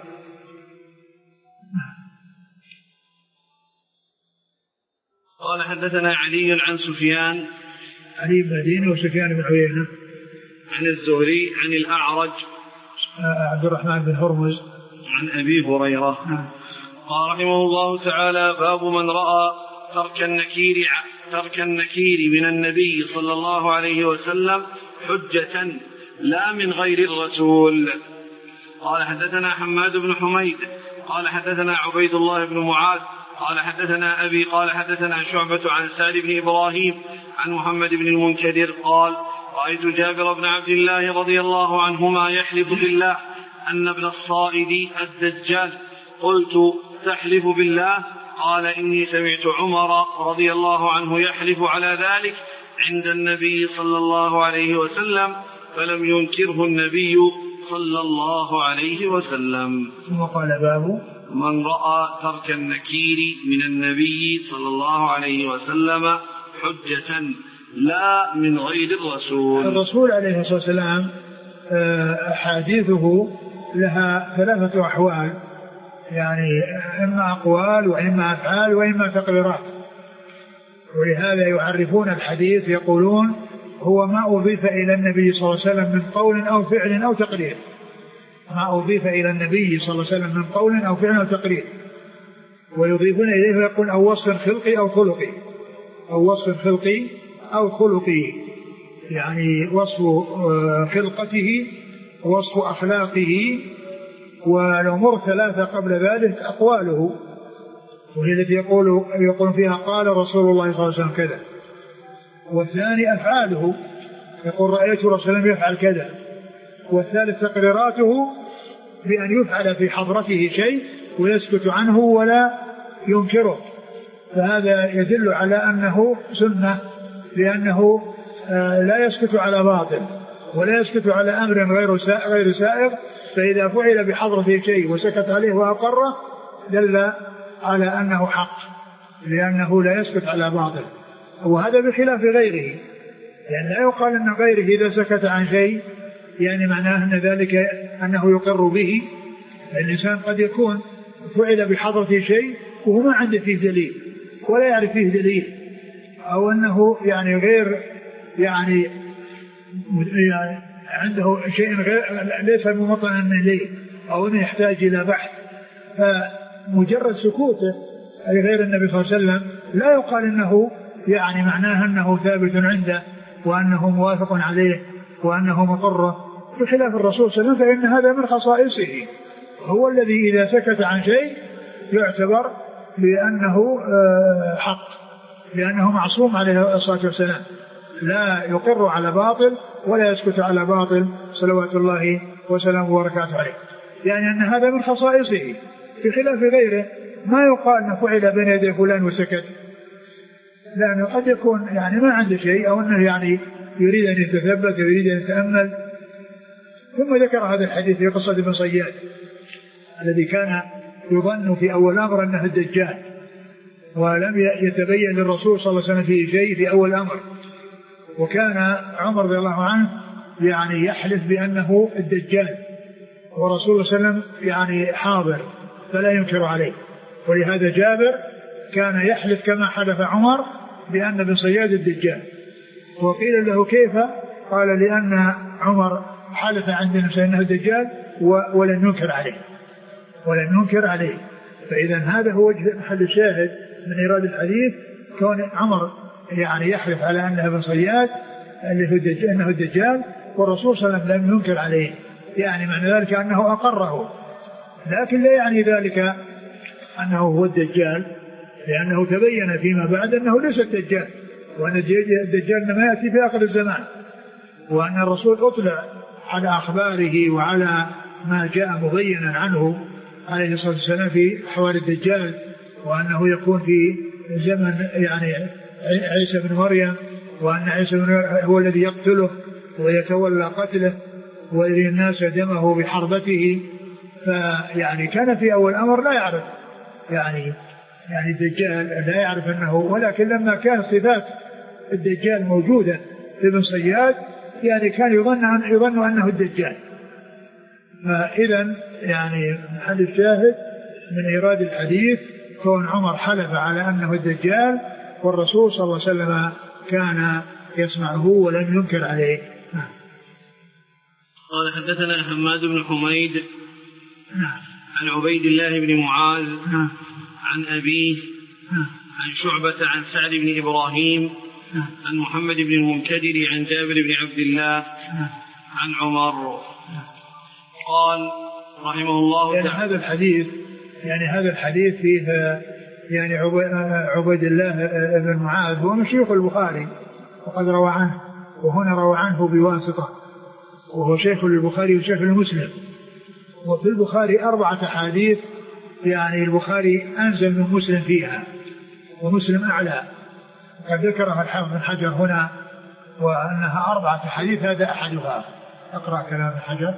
A: قال حدثنا علي عن سفيان
B: علي بن مدينة وسفيان بن عيينة
A: عن الزهري عن الأعرج
B: عبد الرحمن بن هرمز
A: عن أبي هريرة قال رحمه الله تعالى باب من رأى ترك النكير ترك النكير من النبي صلى الله عليه وسلم حجة لا من غير الرسول. قال حدثنا حماد بن حميد قال حدثنا عبيد الله بن معاذ قال حدثنا أبي قال حدثنا شعبة عن سالم بن إبراهيم عن محمد بن المنكدر قال رأيت جابر بن عبد الله رضي الله عنهما يحلف بالله أن ابن الصائد الدجال. قلت تحلف بالله؟ قال إني سمعت عمر رضي الله عنه يحلف على ذلك عند النبي صلى الله عليه وسلم فلم ينكره النبي صلى الله عليه وسلم.
B: ثم قال باب
A: من رأى ترك النكير من النبي صلى الله عليه وسلم حجة لا من غير الرسول.
B: الرسول عليه الصلاة والسلام أحاديثه لها ثلاثة أحوال، يعني إما أقوال وإما أفعال وإما تقريرات، ولهذا يعرفون الحديث يقولون هو ما أضيف إلى النبي صلى الله عليه وسلم من قول أو فعل أو تقرير، ما أضيف إلى النبي صلى الله عليه وسلم من قول أو فعل أو تقرير، ويضيفون إليه ويقول أو وصف خلقي أو خلقي أو وصف خلقي أو خلقي، يعني وصف خلقته ووصف أخلاقه، والأمور ثلاثة قبل ذلك أقواله، وهي التي يقول, يقول فيها قال رسول الله صلى الله عليه وسلم كذا. والثاني أفعاله، يقول رأيت رسول الله يفعل كذا. والثالث تقريراته بأن يفعل في حضرته شيء ويسكت عنه ولا ينكره، فهذا يدل على أنه سنة، لأنه لا يسكت على باطل ولا يسكت على أمر غير سائغ، فإذا فعل بحضرته شيء وسكت عليه وأقره دل على أنه حق، لأنه لا يسكت على باطل. وهذا بخلاف غيره، يعني لا يقال أن غيره إذا سكت عن شيء يعني معناه أن ذلك أنه يقر به. الإنسان قد يكون فعل بحضرته شيء وهو ما عنده فيه دليل ولا يعرف فيه دليل، أو أنه يعني غير يعني عنده شيء غير ليس ممطنا إليه، أو أنه يحتاج إلى بحث، فمجرد سكوته أي غير النبي صلى الله عليه وسلم لا يقال أنه يعني معناه أنه ثابت عنده وأنه موافق عليه وأنه مقره، بخلاف الرسول صلى الله عليه وسلم فإن هذا من خصائصه، هو الذي إذا سكت عن شيء يعتبر بأنه حق، لأنه معصوم عليه الصلاة والسلام، لا يقر على باطل ولا يسكت على باطل صلوات الله وسلامه وبركاته عليه، يعني أن هذا من خصائصه بخلاف غيره. ما يقال أنه فعل بين يدي فلان وسكت، لأنه قد يكون يعني ما عنده شيء، أو أنه يعني يريد أن يتثبت ويريد أن يتأمل. ثم ذكر هذا الحديث في قصة ابن صياد الذي كان يظن في أول الأمر أنه الدجال، ولم يتبين للرسول صلى الله عليه وسلم فيه شيء في أول الأمر، وكان عمر رضي الله عنه يعني يحلف بأنه الدجال، ورسول الله صلى الله عليه وسلم يعني حاضر فلا ينكر عليه، ولهذا جابر كان يحلف كما حلف عمر بأن ابن صياد الدجال. وقيل له كيف؟ قال لأن عمر حلف عندنا أنه الدجال ولن ينكر عليه ولن ينكر عليه. فإذا هذا هو وجه محل الشاهد من إيراد الحديث، كون عمر يعني يحلف على أنه ابن صياد اللي هو الدجال أنه الدجال، والرسول صلى الله عليه وسلم لم ينكر عليه، يعني معنى ذلك أنه أقره، لكن لا يعني ذلك أنه هو الدجال، لأنه تبين فيما بعد أنه ليس الدجال، وأن الدجال ما يأتي في آخر الزمان، وأن الرسول أطلع على أخباره وعلى ما جاء مبينا عنه عليه الصلاة والسلام في أحوال الدجال، وأنه يكون في زمن يعني عيسى بن مريم، وأن عيسى بن مريم هو الذي يقتله ويتولى قتله ويري الناس دمه بحربته. فيعني كان في أول الأمر لا يعرف يعني يعني الدجال، لا يعرف أنه، ولكن لما كان صفات الدجال موجودة في ابن صياد يعني كان يظن أن يظن أنه الدجال. فإذا يعني محل الشاهد من إيراد الحديث كون عمر حلف على أنه الدجال، والرسول صلى الله عليه وسلم كان يسمعه ولم ينكر عليه.
A: قال حدثنا حماد بن حميد عن عبيد الله بن معاذ عن أبيه عن شعبة عن سعد بن إبراهيم عن محمد بن المنكدر عن جابر بن عبد الله عن عمر قال رحمه الله
B: يعني هذا الحديث يعني هذا الحديث فيه يعني عبيد الله بن معاذ هو من شيوخ البخاري وقد روى عنه، وهنا روى عنه بواسطة، وهو شيخ البخاري وشيخ المسلم. وفي البخاري أربعة حديث يعني البخاري أنزل من مسلم فيها ومسلم أعلى، قد ذكرها الحافظ بن حجر هنا وأنها أربعة حديث، هذا أحدها. اقرأ كلام الحجر.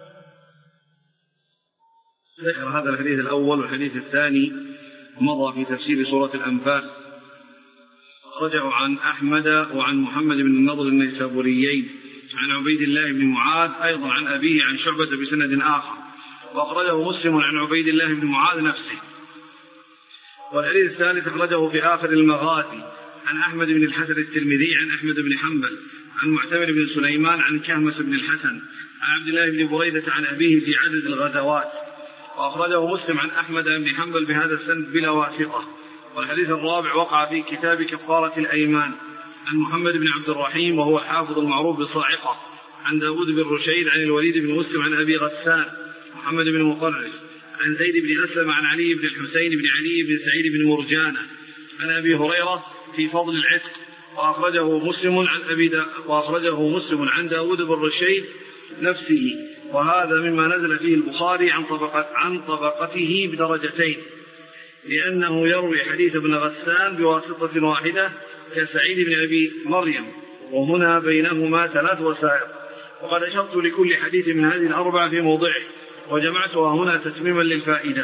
A: ذكر هذا الحديث الأول والحديث الثاني مضى في تفسير سورة الأنفال، رجعوا عن أحمد وعن محمد بن النضر النيسابوريين عن عبيد الله بن معاذ أيضا عن أبيه عن شعبة بسند آخر، وأخرجه مسلم عن عبيد الله بن معاذ نفسه. والحديث الثالث أخرجه في آخر المغازي عن أحمد بن الحسن الترمذي عن أحمد بن حنبل عن معتمر بن سليمان عن كهمس بن الحسن عن عبد الله بن بريدة عن أبيه في عدد الغزوات. وأخرجه مسلم عن أحمد بن حنبل بهذا السند بلا واسطة. والحديث الرابع وقع في كتاب كفارة الأيمان عن محمد بن عبد الرحيم وهو حافظ المعروف بالصاعقة عن داود بن رشيد عن الوليد بن مسلم عن أبي غسان محمد بن مقرش عن زيد بن أسلم عن علي بن الحسين بن علي بن سعيد بن مرجانة عن أبي هريرة في فضل العتق، وأخرجه مسلم عن أبي دا وأخرجه مسلم عن داود بن رشيد نفسه، وهذا مما نزل فيه البخاري عن طبقة عن طبقته بدرجتين، لأنه يروي حديث ابن غسان بواسطة واحدة كسعيد بن أبي مريم، وهنا بينهما ثلاث وسائط. وقد أشرت لكل حديث من هذه الأربعة في موضعه، وجمعتها هنا تتميما للفائدة.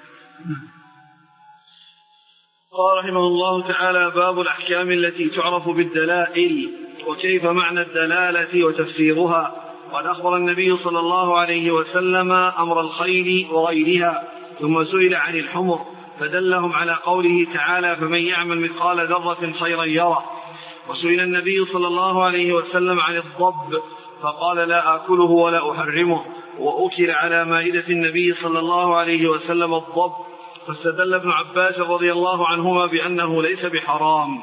A: قال رحمه الله تعالى: باب الأحكام التي تعرف بالدلائل، وكيف معنى الدلالة وتفسيرها. قد أخبر النبي صلى الله عليه وسلم أمر الخيل وغيرها، ثم سئل عن الحمر فدلهم على قوله تعالى: فمن يعمل مثقال ذرة خيرا يره. وسئل النبي صلى الله عليه وسلم عن الضب فقال: لا آكله ولا أحرمه. وأكل على مائدة النبي صلى الله عليه وسلم الضب، فاستدل ابن عباس رضي الله عنهما بأنه ليس بحرام.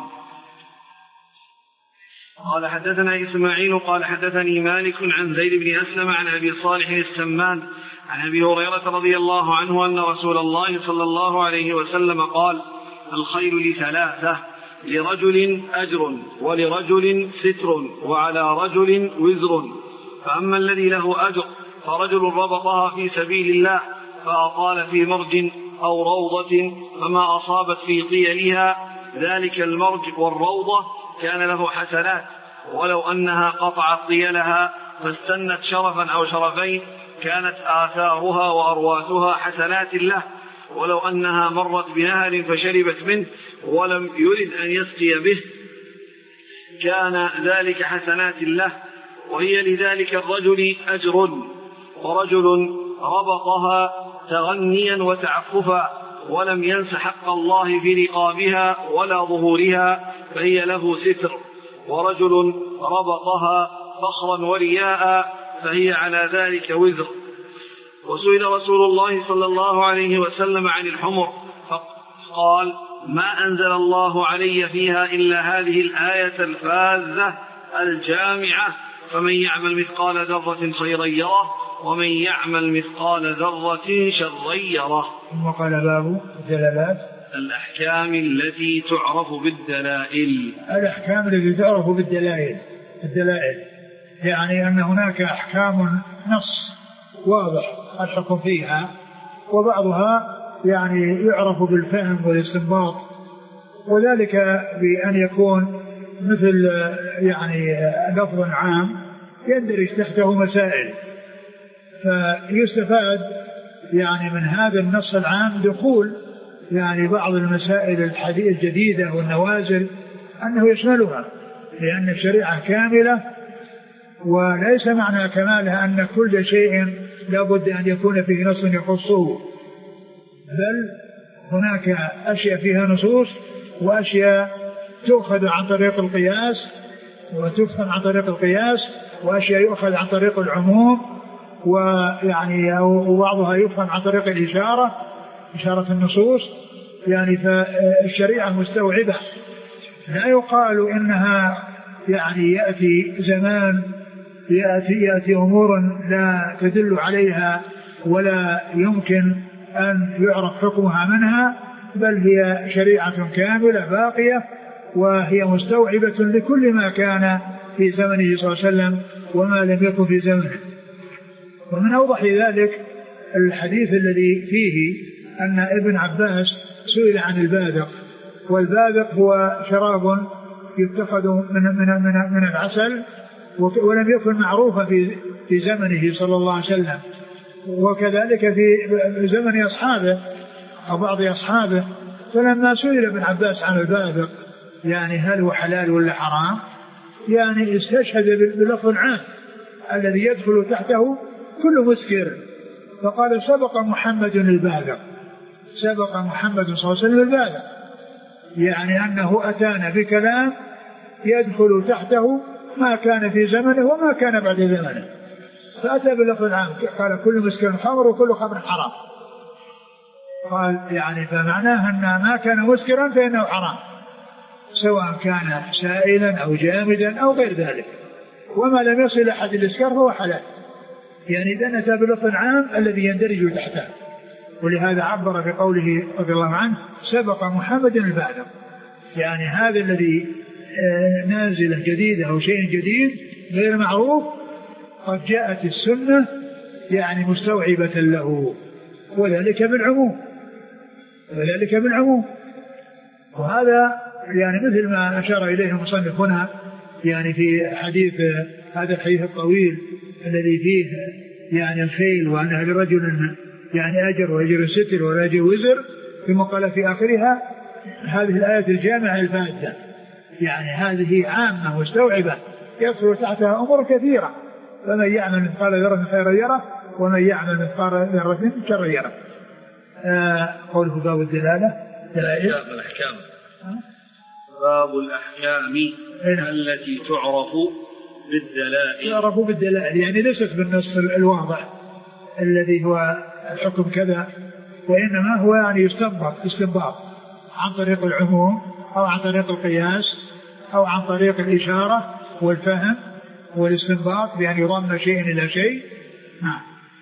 A: قال: حدثنا إسماعيل قال حدثني مالك عن زيد بن أسلم عن أبي صالح السمان عن أبي هريرة رضي الله عنه أن رسول الله صلى الله عليه وسلم قال: الخيل لثلاثة، لرجل أجر، ولرجل ستر، وعلى رجل وزر. فأما الذي له أجر فرجل ربطها في سبيل الله فأطال في مرج أو روضة فما أصابت في قيلها ذلك المرج والروضة كان له حسنات، ولو أنها قطعت قيلها فاستنت شرفا أو شرفين كانت آثارها وأرواتها حسنات له، ولو أنها مرت بنهر فشربت منه ولم يرد أن يسقي به كان ذلك حسنات له. وهي لذلك الرجل أجر، ورجل ربطها تغنيا وتعففا ولم ينس حق الله في رقابها ولا ظهورها فهي له ستر، ورجل ربطها فخرا ورياء فهي على ذلك وزر. وسئل رسول الله صلى الله عليه وسلم عن الحمر فقال: ما أنزل الله علي فيها إلا هذه الآية الفاذة الجامعة: فمن يعمل مثقال ذرة خيرا يره، ومن يعمل مثقال ذرة شرا يره.
B: ثم قال: باب الدلالات،
A: الأحكام التي تعرف بالدلائل.
B: الأحكام التي تعرف بالدلائل، الدلائل يعني أن هناك أحكام نص واضح الحكم فيها، وبعضها يعني يعرف بالفهم والاستنباط، وذلك بأن يكون مثل يعني لفظ عام يندرج تحته مسائل، فيستفاد يعني من هذا النص العام دخول يعني بعض المسائل الحديث الجديدة والنوازل أنه يشملها، لأن الشريعة كاملة، وليس معنى كمالها أن كل شيء لابد أن يكون فيه نص يخصه، بل هناك أشياء فيها نصوص وأشياء تؤخذ عن طريق القياس وتفهم عن طريق القياس، وأشياء يؤخذ عن طريق العموم، ويعني وبعضها يفهم عن طريق الإشارة، إشارة النصوص. يعني فالشريعة مستوعبة، لا يقال إنها يعني يأتي زمان يأتي, يأتي أمور لا تدل عليها ولا يمكن أن يعرف حكمها منها، بل هي شريعة كاملة باقية، وهي مستوعبة لكل ما كان في زمنه صلى الله عليه وسلم وما لم يكن في زمنه. ومن أوضح ذلك الحديث الذي فيه أن ابن عباس سئل عن البادق، والبادق هو شراب يتخذ من, من, من, من العسل، ولم يكن معروفا في, في زمنه صلى الله عليه وسلم، وكذلك في زمن أصحابه أو بعض أصحابه. فلما سئل ابن عباس عن البادق يعني هل هو حلال ولا حرام، يعني استشهد بلفظ عام الذي يدخل تحته كل مسكر، فقال: سبق محمد البادق، سبق محمد صلى الله عليه وسلم البادق، يعني أنه أتانا بكلام يدخل تحته ما كان في زمنه وما كان بعد زمنه، فأتى بلفظ عام قال: كل مسكر خمر وكل خمر حرام. قال يعني فمعناه أن ما كان مسكرا فإنه حرام، سواء كان سائلا أو جامدا أو غير ذلك. وما لم يصل حد الإسكار فهو حلال. يعني إذا أتى بلفظ عام الذي يندرج تحته. ولهذا عبر في قوله رضي الله عنه سبق محمد البالغ، يعني هذا الذي نازل جديد أو شيء جديد غير معروف قد جاءت السنة يعني مستوعبة له، وذلك بالعموم وذلك بالعموم. وهذا يعني مثل ما أشار إليه المصنف هنا يعني في حديث هذا الحديث الطويل الذي فيه يعني الخيل وأنها لرجل يعني أجر وأجر ستر ولا أجر وزر، ثم قال في آخرها هذه الآية الجامعة الفائدة، يعني هذه عامة مستوعبة يدخل تحتها أمور كثيرة، فمن يعمل مثقال ذرة خيرا يره ومن يعمل مثقال ذرة شرا يره. آه قوله باب الدلالة
A: دلائل الأحكام. باب الأحكام التي تعرف بالدلائل.
B: تعرف بالدلائل يعني ليست بالنص الواضح الذي هو الحكم كذا، وإنما هو يعني يستنبط استنباط عن طريق العموم أو عن طريق القياس أو عن طريق الإشارة والفهم والاستنباط بأن يضم شيء إلى شيء. نعم.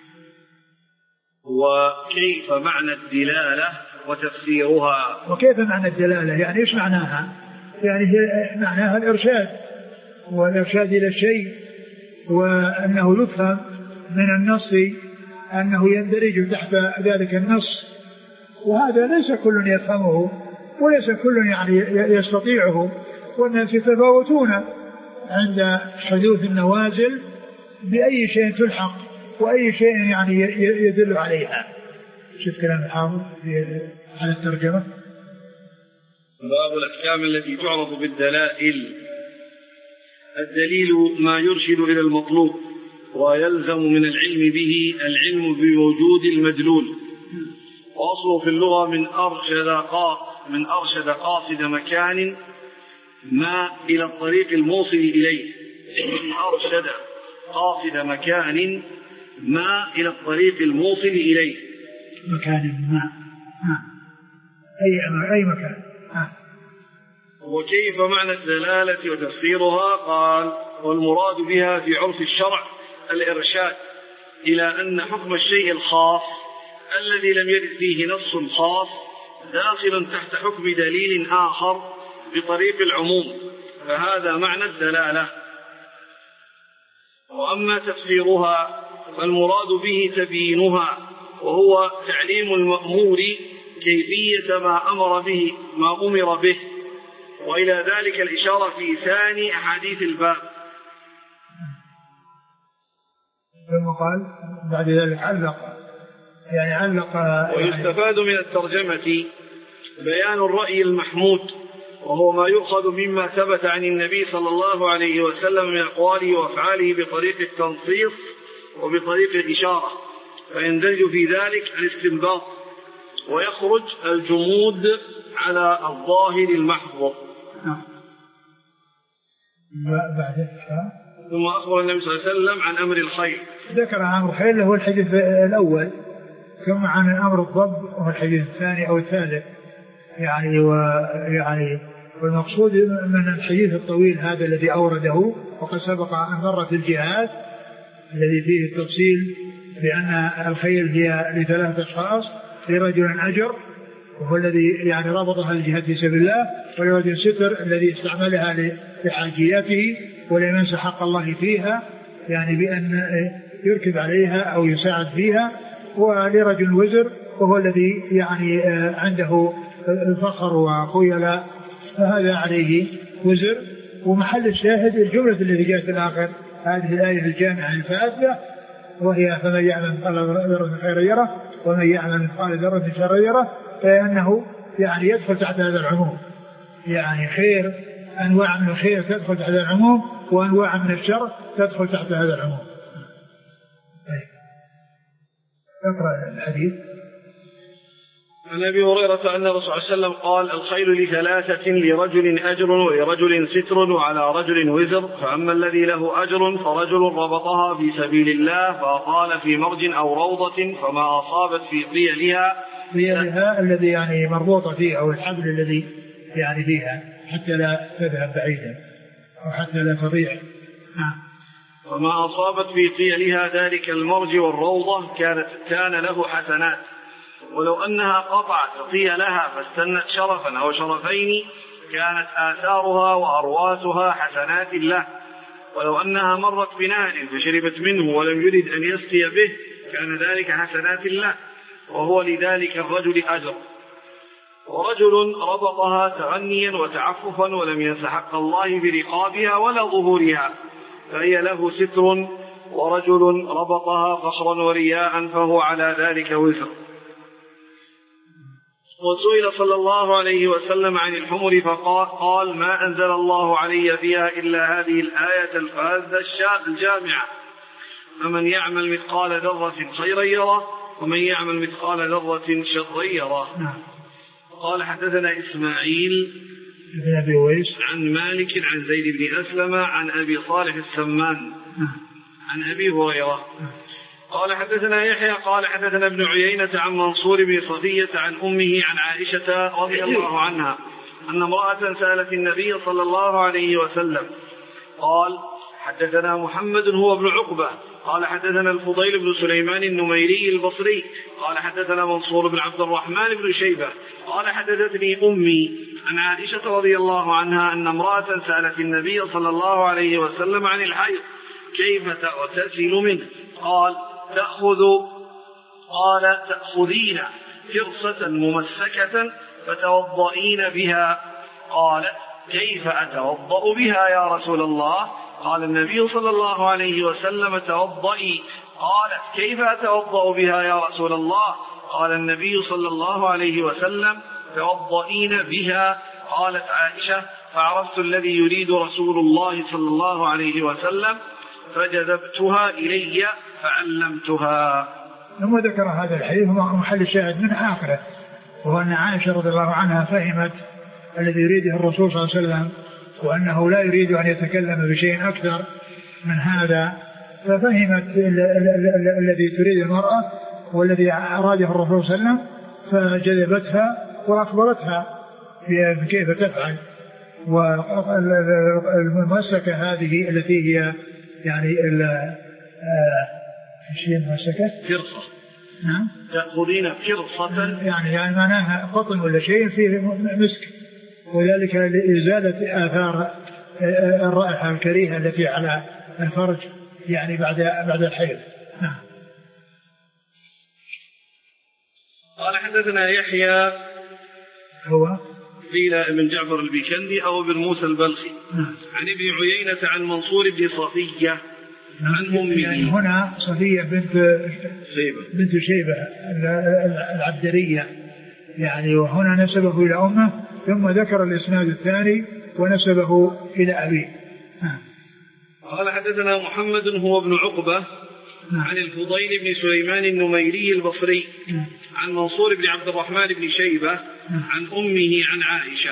A: وكيف معنى الدلالة وتفسيرها؟
B: وكيف معنى الدلالة يعني إيش معناها؟ يعني معناها الإرشاد والإرشاد إلى الشيء، وأنه يفهم من النص أنه يندرج تحت ذلك النص، وهذا ليس كل يفهمه وليس كل يعني يستطيعه، والناس يتفاوتون عند حدوث النوازل بأي شيء تلحق وأي شيء يعني يدل عليها. شوف كلام الحافظ على الترجمة.
A: باب الأحكام التي تعرف بالدلائل. الدليل ما يرشد إلى المطلوب ويلزم من العلم به العلم بوجود المدلول. وأصله في اللغة من أرشد قاصد من أرشد قاصد مكان ما إلى الطريق الموصل إليه. من أرشد قاصد مكان ما إلى الطريق الموصل إليه.
B: مكان ما أي أي مكان.
A: وكيف معنى الدلالة وتفسيرها؟ قال والمراد بها في عرف الشرع الإرشاد إلى أن حكم الشيء الخاص الذي لم يرد فيه نص خاص داخل تحت حكم دليل آخر بطريق العموم، فهذا معنى الدلالة. وأما تفسيرها فالمراد به تبيينها، وهو تعليم المأمور كيفية ما أمر به ما أمر به، وإلى ذلك الإشارة في ثاني أحاديث الباب.
B: ثم قال بعد ذلك علق يعني علق.
A: ويستفاد من الترجمة بيان الرأي المحمود، وهو ما يؤخذ مما ثبت عن النبي صلى الله عليه وسلم من أقواله وأفعاله بطريق التنصيص وبطريق الإشارة، فيندرج في ذلك الاستنباط ويخرج الجمود على الظاهر المحض. ثم أخبر النبي صلى الله عليه وسلم عن أمر الخير.
B: ذكر عن أمر الخير هو الحديث الأول، ثم عن أمر الضب وهو الحديث الثاني أو الثالث. يعني ويعني والمقصود من الحديث الطويل هذا الذي أورده وقد سبق أن مرت الجهاد الذي فيه التفصيل بأن الخيل هي لثلاثة أشخاص، لرجل أجر وهو الذي يعني ربطها الجهاد في سبيل الله، ولرجل ستر الذي استعملها لحاجياته ولم ينسى حق الله فيها يعني بأن يركب عليها أو يساعد فيها، ولرجل وزر وهو الذي يعني عنده الفخر وخيلاء فهذا عليه وزر. ومحل الشاهد الجملة التي جاءت في الآخر هذه الآية الجامعة الفائدة، وهي فمن يعمل مثقال ذرة خيرا يره ومن يعمل مثقال ذرة شرا يره، فإنه يعني يدخل تحت هذا العموم. يعني خير أنواع من الخير تدخل تحت هذا العموم، وأنواع من الشر تدخل تحت هذا العموم. اقرأ الحديث.
A: عن أبي هريرة أن الرسول صلى الله عليه وسلم قال الخيل لثلاثة لرجل أجر ولرجل ستر وعلى رجل وزر، فأما الذي له أجر فرجل ربطها في سبيل الله فأطال في مرج أو روضة فما أصابت في طيلها
B: طيلها الذي يعني مربوطة فيه أو الحبل الذي يعني فيها حتى لا تذهب بعيدا أو حتى لا تضيع.
A: وما أصابت في قيلها ذلك المرج والروضة كانت كان له حسنات، ولو أنها قطعت قيلها فاستنت شرفا أو شرفين كانت آثارها وأرواتها حسنات له، ولو أنها مرت بنهر فشربت منه ولم يرد أن يسقي به كان ذلك حسنات له، وهو لذلك الرجل أجر. ورجل ربطها تغنيا وتعففا ولم ينس حق الله برقابها ولا ظهورها فهي له ستر، ورجل ربطها فخرا ورياء فهو على ذلك وزر. وسئل صلى الله عليه وسلم عن الحمر فقال ما أنزل الله علي فيها إلا هذه الآية الفاذة الجامعة، فمن يعمل مثقال ذرة خيرا يره ومن يعمل مثقال ذرة شرا يره. قال حدثنا إسماعيل
B: بن أبي ويس
A: عن مالك عن زيد بن أسلم عن أبي صالح السمان عن أبي هريرة قال حدثنا يحيى قال حدثنا ابن عيينة عن منصور بن صفية عن أمه عن عائشة رضي الله عنها أن امرأة سألت النبي صلى الله عليه وسلم قال حدثنا محمد هو ابن عقبة قال حدثنا الفضيل بن سليمان النميري البصري قال حدثنا منصور بن عبد الرحمن بن شيبة قال حدثتني أمي عن عائشة رضي الله عنها أن امرأة سألت النبي صلى الله عليه وسلم عن الحيض كيف تغتسل منه قال تأخذ قال تأخذين فرصة ممسكة فتوضئين بها قالت كيف أتوضأ بها يا رسول الله قال النبي صلى الله عليه وسلم توضئي قالت كيف أتوضأ بها يا رسول الله قال النبي صلى الله عليه وسلم توضئين بها قالت عائشة فعرفت الذي يريد رسول الله صلى الله عليه وسلم فجذبتها إلي فعلمتها.
B: ثم ذكر هذا الحديث محل شاهد من آخره، وهو أن عائشة رضي الله عنها فهمت الذي يريده الرسول صلى الله عليه وسلم وأنه لا يريد أن يتكلم بشيء أكثر من هذا، ففهمت الذي تريد المرأة والذي أراده الرسول صلى الله عليه وسلم فجذبتها وأخبرتها كيف تفعل. والممسكة هذه التي هي يعني الشيء الممسكة
A: فرصة
B: نعم
A: تأخذين فرصة
B: يعني يعني معناها قطن ولا شيء فيه مسك، وذلك لإزالة آثار الرائحة الكريهة التي على الفرج يعني بعد بعد الحيض. نعم.
A: قال حدثنا يحيى
B: هو
A: قيل ابن جعفر البيكندي أو ابن موسى البلخي عن ابن عيينة عن منصور بن صفية عن أمه.
B: يعني هنا صفية بنت
A: شيبة
B: بنت شيبة العبدرية يعني، وهنا نسبه إلى أمه ثم ذكر الإسناد الثاني ونسبه إلى أبيه.
A: قال حدثنا محمد هو ابن عقبة عن الفضيل بن سليمان النميري البصري عن منصور بن عبد الرحمن بن شيبة عن أمه عن عائشة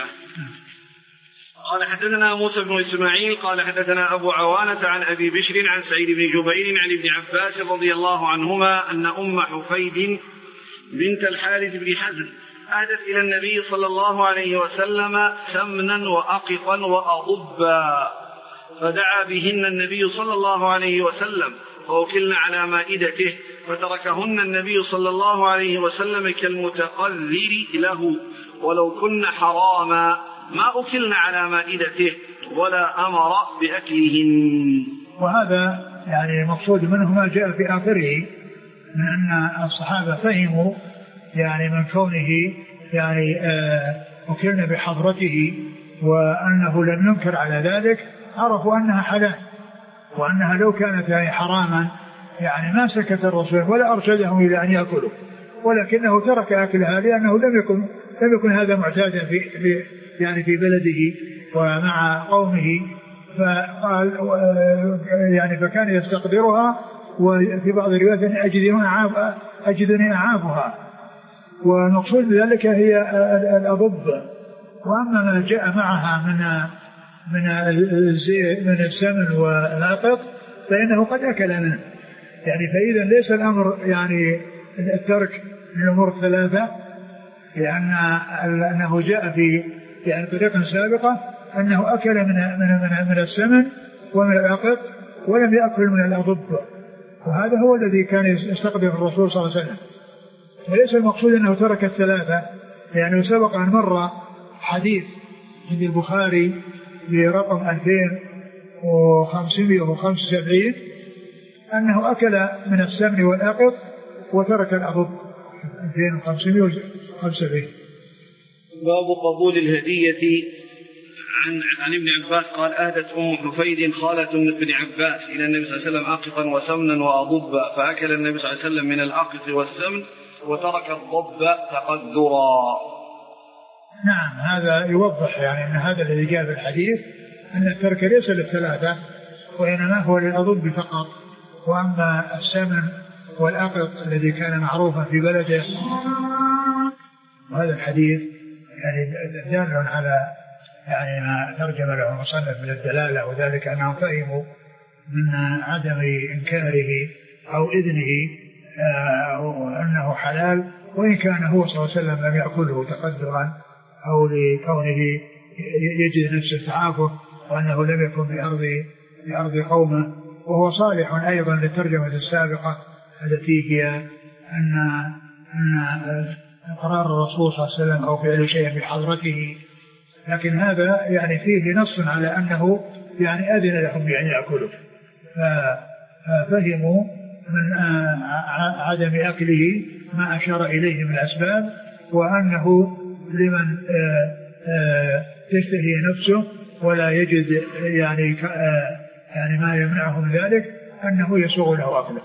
A: قال حدثنا موسى بن إسماعيل قال حدثنا أبو عوانة عن أبي بشر عن سعيد بن جبير عن ابن عباس رضي الله عنهما أن أم حفيد بنت الحارث بن حزن أهدت إلى النبي صلى الله عليه وسلم سمنا وأقطا وأضبا فدعا بهن النبي صلى الله عليه وسلم فوكلن على مائدته فتركهن النبي صلى الله عليه وسلم كالمتقذر له ولو كن حراما ما أكلن على مائدته ولا أمر بأكلهن.
B: وهذا يعني المقصود منه ما جاء في آخره من أن الصحابة فهموا يعني من كونه يعني أكلن بحضرته وأنه لم ينكر على ذلك عرفوا أنها حلال، وأنها لو كانت يعني حراما يعني ما سكت الرسول ولا أرشدهم إلى أن يأكلوا، ولكنه ترك أكلها لأنه لم يكن لم يكن هذا معتادا في, في يعني في بلده ومع قومه، فقال يعني فكان يستقدرها وفي بعض الروايات أجدني أعافها، والمقصود بذلك هي الأضب. وأما ما جاء معها من من من السمن والعقط فإنه قد أكل منه يعني، فإذا ليس الأمر يعني الترك من الأمور الثلاثة، لأن أنه جاء في يعني طريقة سابقة أنه أكل من من من, من السمن ومن العقط ولم يأكل من الأضب، وهذا هو الذي كان يستقبل الرسول صلى الله عليه وسلم. وليس المقصود أنه ترك الثلاثة، لأنه يعني سبق أن مر حديث عند البخاري برقم ألفين وخمسمائة وخمسة وسبعين أنه أكل من السمن والأقط وترك الأضب ألفين وخمسمائة وخمسة وسبعين.
A: باب قبول الهدية. عن عن ابن عباس قال أهدت أم حفيد خالة ابن عباس إلى النبي صلى الله عليه وسلم أقطا وسمنا وأضبا، فأكل النبي صلى الله عليه وسلم من الأقط والسمن وترك الضب تقدرا.
B: نعم، هذا يوضح يعني أن هذا الذي جاء في الحديث أن الترك ليس للثلاثة وإنما هو للأضب فقط، وأما السمن والأقط الذي كان معروفا في بلده. وهذا الحديث يعني دال على يعني ما ترجم له المصنف من الدلالة، وذلك أنهم فهموا من عدم إنكاره أو إذنه آه أنه حلال، وإن كان هو صلى الله عليه وسلم لم يأكله تقدرا أو لكونه يجد نفسه تعافه، وأنه لم يكن بأرض بأرض قومه. وهو صالح أيضا للترجمة السابقة التي هي أن أن إقرار الرسول صلى الله عليه وسلم أو فعل شيء بحضرته، لكن هذا يعني فيه نص على أنه يعني أذن لهم بأن يأكلوا، ففهموا من عدم أكله ما أشار إليه من الأسباب، وأنه لمن تشتهي نفسه ولا يجد يعني يعني ما يمنعه من ذلك أنه يسوغ له أكله.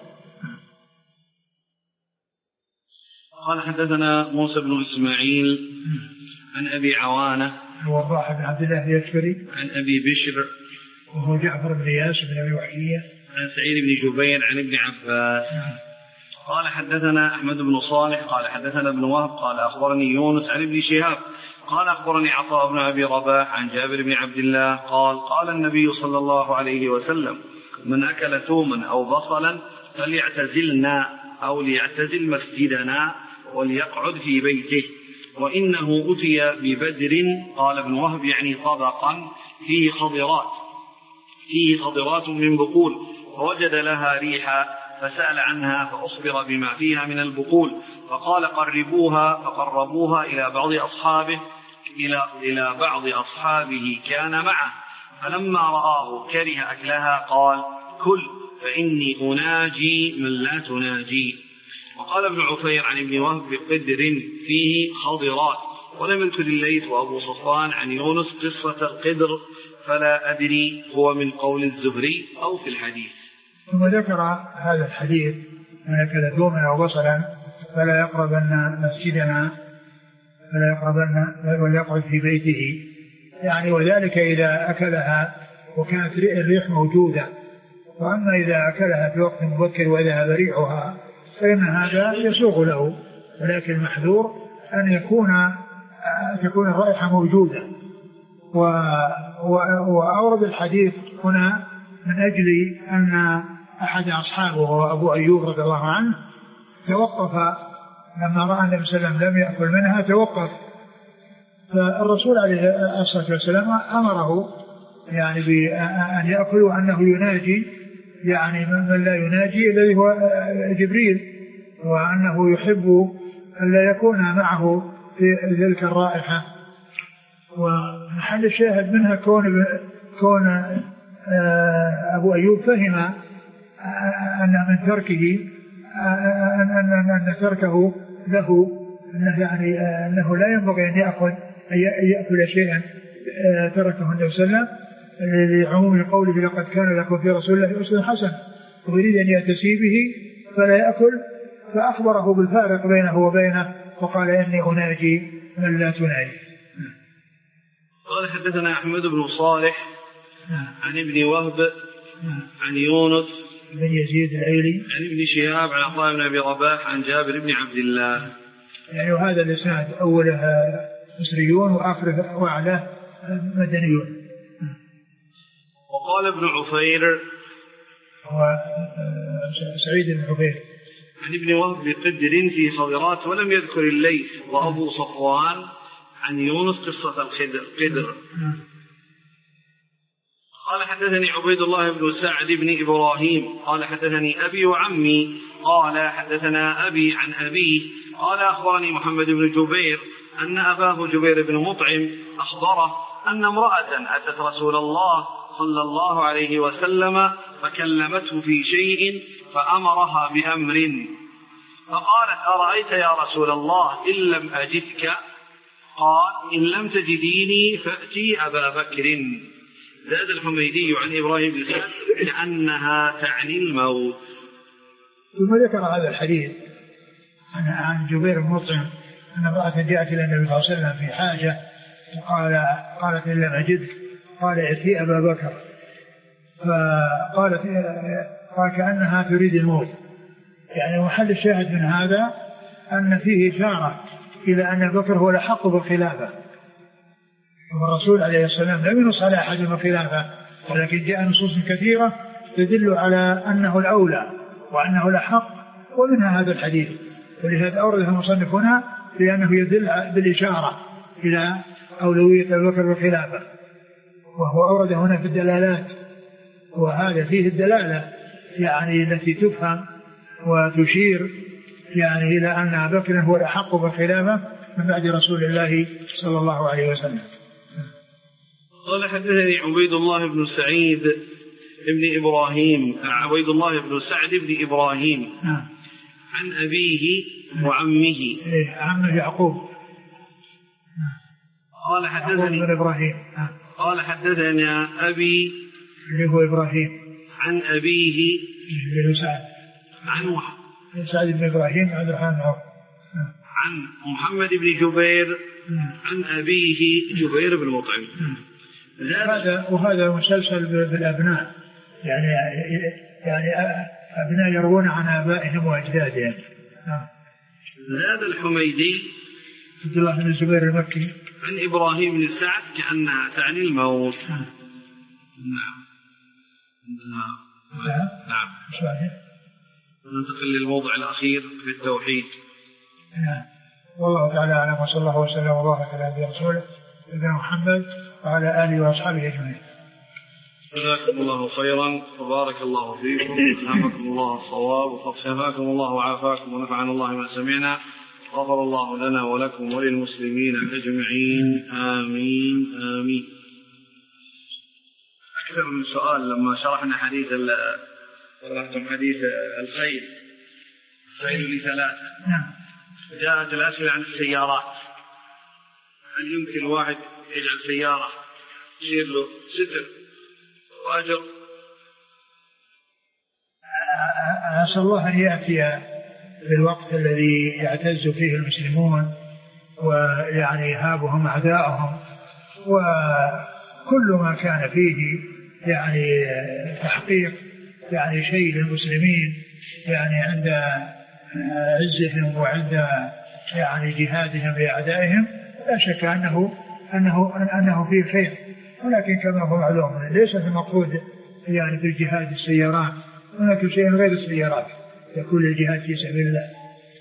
A: قال حدثنا موسى بن إسماعيل عن أبي عوانة
B: وضاح بن عبد الله اليشكري
A: عن أبي بشر
B: وهو جعفر بن ياس بن أبي وحشية
A: عن سعيد بن جبير عن ابن عباس. قال حدثنا أحمد بن صالح قال حدثنا ابن وهب قال أخبرني يونس عن ابن شهاب قال أخبرني عطاء بن أبي رباح عن جابر بن عبد الله قال قال النبي صلى الله عليه وسلم من أكل ثوما أو بصلا فليعتزلنا أو ليعتزل مسجدنا وليقعد في بيته، وإنه أتي ببدر قال ابن وهب يعني طبقا فيه خضرات فيه خضرات من بقول، فوجد لها ريحا فسأل عنها فأخبر بما فيها من البقول، فقال قربوها، فقربوها إلى بعض أصحابه إلى إلى بعض أصحابه كان معه، فلما رآه كره أكلها قال كل فإني أناجي من لا تناجي. وقال ابن عفير عن ابن وهب بقدر فيه خضرات، ولم يذكر الليث وأبو صفوان عن يونس قصة القدر، فلا أدري هو من قول الزهري أو في الحديث.
B: ثم ذكر هذا الحديث من أكل ثوما أو بصلا فلا يقربن مسجدنا فلا يقربن وليقعد في بيته، يعني وذلك إذا أكلها وكانت الريح موجودة، وأما إذا أكلها في وقت مبكر وذهب ريحها فإن هذا يسوغ له، ولكن المحذور أن يكون تكون الرائحة موجودة. وأورد الحديث هنا من أجل أن أحد أصحابه أبو أيوب رضي الله عنه توقف لما رأى النبي صلى الله عليه وسلم لم يأكل منها، توقف، فالرسول عليه الصلاة والسلام أمره يعني بأن يأكل، وأنه يناجي يعني من لا يناجي الذي هو جبريل، وأنه يحب أن لا يكون معه في تلك الرائحة. ومحل الشاهد منها كون كون أبو أيوب فهم أن من تركه أن تركه له أنه يعني أنه لا ينبغي أن يأخذ أن يأكل شيئا تركه النبي صلى الله عليه وسلم لعموم قوله لقد كان لكم في رسول الله أسوة حسنة، ويريد أن يأتسي به فلا يأكل، فأخبره بالفارق بينه وبينه وقال إني أناجي من لا تناجي.
A: قال حدثنا أحمد بن صالح عن ابن وهب عن يونس
B: بن يزيد الأيلي
A: عن ابن شهاب عن عطاء بن أبي رباح عن جابر بن عبد الله.
B: يعني وهذا الإسناد أولها مصريون وآخره وأعلاه مدنيون.
A: وقال ابن عفير
B: وسعيد بن عفير
A: عن ابن وهب بقدر في خضرات، ولم يذكر الليث وأبو صفوان عن يونس قصة القدر. قال حدثني عبيد الله بن سعد بن إبراهيم قال حدثني أبي وعمي قال حدثنا أبي عن أبيه قال أخبرني محمد بن جبير أن أباه جبير بن مطعم أخبره أن امرأة أتت رسول الله صلى الله عليه وسلم فكلمته في شيء فأمرها بأمر فقالت أرأيت يا رسول الله إن لم أجدك؟ قال إن لم تجديني فأتي أبا بكر. زاد الحميدي عن إبراهيم بن سعد كأنها تعني الموت.
B: ثم ذكر هذا الحديث عن جبير بن مطعم أن امرأة جاءت إلى النبي صلى الله عليه وسلم في حاجة فقال قالت إن لم أجدك قال ائتي أبا بكر فقالت قال كأنها تريد الموت. يعني محل الشاهد من هذا أن فيه إشارة إلى أن بكر هو الأحق بالخلافة، والرسول عليه السلام لم ينص على أحد بالخلافة، ولكن جاء نصوص كثيرة تدل على أنه الأولى وأنه الأحق، ومنها هذا الحديث، ولهذا أورده المصنف هنا لأنه يدل بالإشارة إلى أولوية أبي بكر بالخلافة، وهو أورده هنا في الدلالات، وهذا فيه الدلالة يعني التي تفهم وتشير يعني إلى أن أبا بكر هو الأحق بالخلافة من بعد رسول الله صلى الله عليه وسلم.
A: قال حدثني عبيد الله بن سعيد ابن إبراهيم عبيد الله بن سعد بن إبراهيم
B: نعم.
A: عن أبيه وعمه
B: إيه عمه يعقوب.
A: قال حدثني
B: إبراهيم.
A: قال حدثني أبي
B: اللي هو إبراهيم
A: عن أبيه
B: بن سعد
A: عن
B: سعد بن إبراهيم عبد الرحمن بن عوف
A: عن محمد بن جبير عن أبيه جبير بن مطعم.
B: هذا وهذا مسلسل بالأبناء، يعني يعني أبناء يروون عن آبائهم وأجدادهم.
A: زاد الحميدي
B: عبد الله بن الزبير المكي
A: عن إبراهيم بن سعد كأنها تعني الموت. نعم نعم نعم. ننتقل للموضع الأخير في التوحيد.
B: نعم. والله تعالى أعلم، وصلى الله وسلم وبارك على نبينا ورسوله سيدنا محمد وعلى آله وأصحابه أجمعين.
A: جزاكم الله خيرا وبارك الله فيكم وألهمكم الله الصواب وشفاكم الله وعافاكم ونفعنا الله ما سمعنا. غفر الله لنا ولكم وللمسلمين أجمعين آمين آمين. أكثر من سؤال لما شرحنا حديث شرحتم حديث الخيل خيل لثلاثة.
B: نعم.
A: جاءت الأسئلة عن السيارات، هل يمكن الواحد يجعل سيارة يصير له ستر وأجر؟
B: أسأل الله أن يأتي بالوقت الذي يعتز فيه المسلمون ويعني يهابهم أعداءهم، وكل ما كان فيه يعني تحقيق يعني شيء للمسلمين يعني عند عزهم وعند يعني جهادهم بأعدائهم، لا شك أنه أنه أنه فيه خير، ولكن كما هو معلوم ليس في مقصود يعني في الجهاد السيارات، هناك شيء غير السيارات يكون الجهاد في سبيل الله.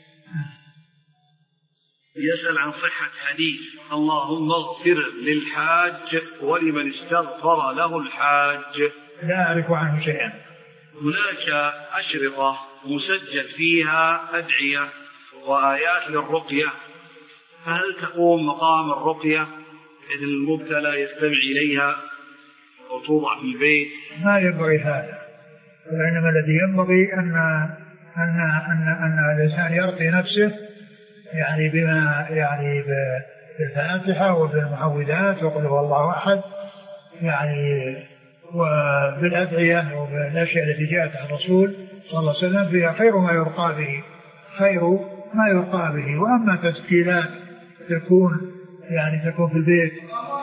A: يسأل عن صحة حديث اللهم اغفر للحاج ولمن استغفر له الحاج.
B: لا أعرف عنه شيئا.
A: هناك أشرطة مسجل فيها أدعية وآيات للرقية، هل تقوم مقام الرقية إذ المبتلى يستمع إليها وتوضع في البيت؟
B: ما ينبغي هذا، وإنما الذي ينبغي أن أن أن أن الإنسان يرقي نفسه يعني بما يعني بالفاتحة وبالمعوذات وقل هو الله أحد يعني، وبالأدعية وبالأشياء التي جاءت عن الرسول صلى الله عليه وسلم فيها خير ما يرقى به خير ما يرقى به. وأما تسجيلات تكون يعني تكون في البيت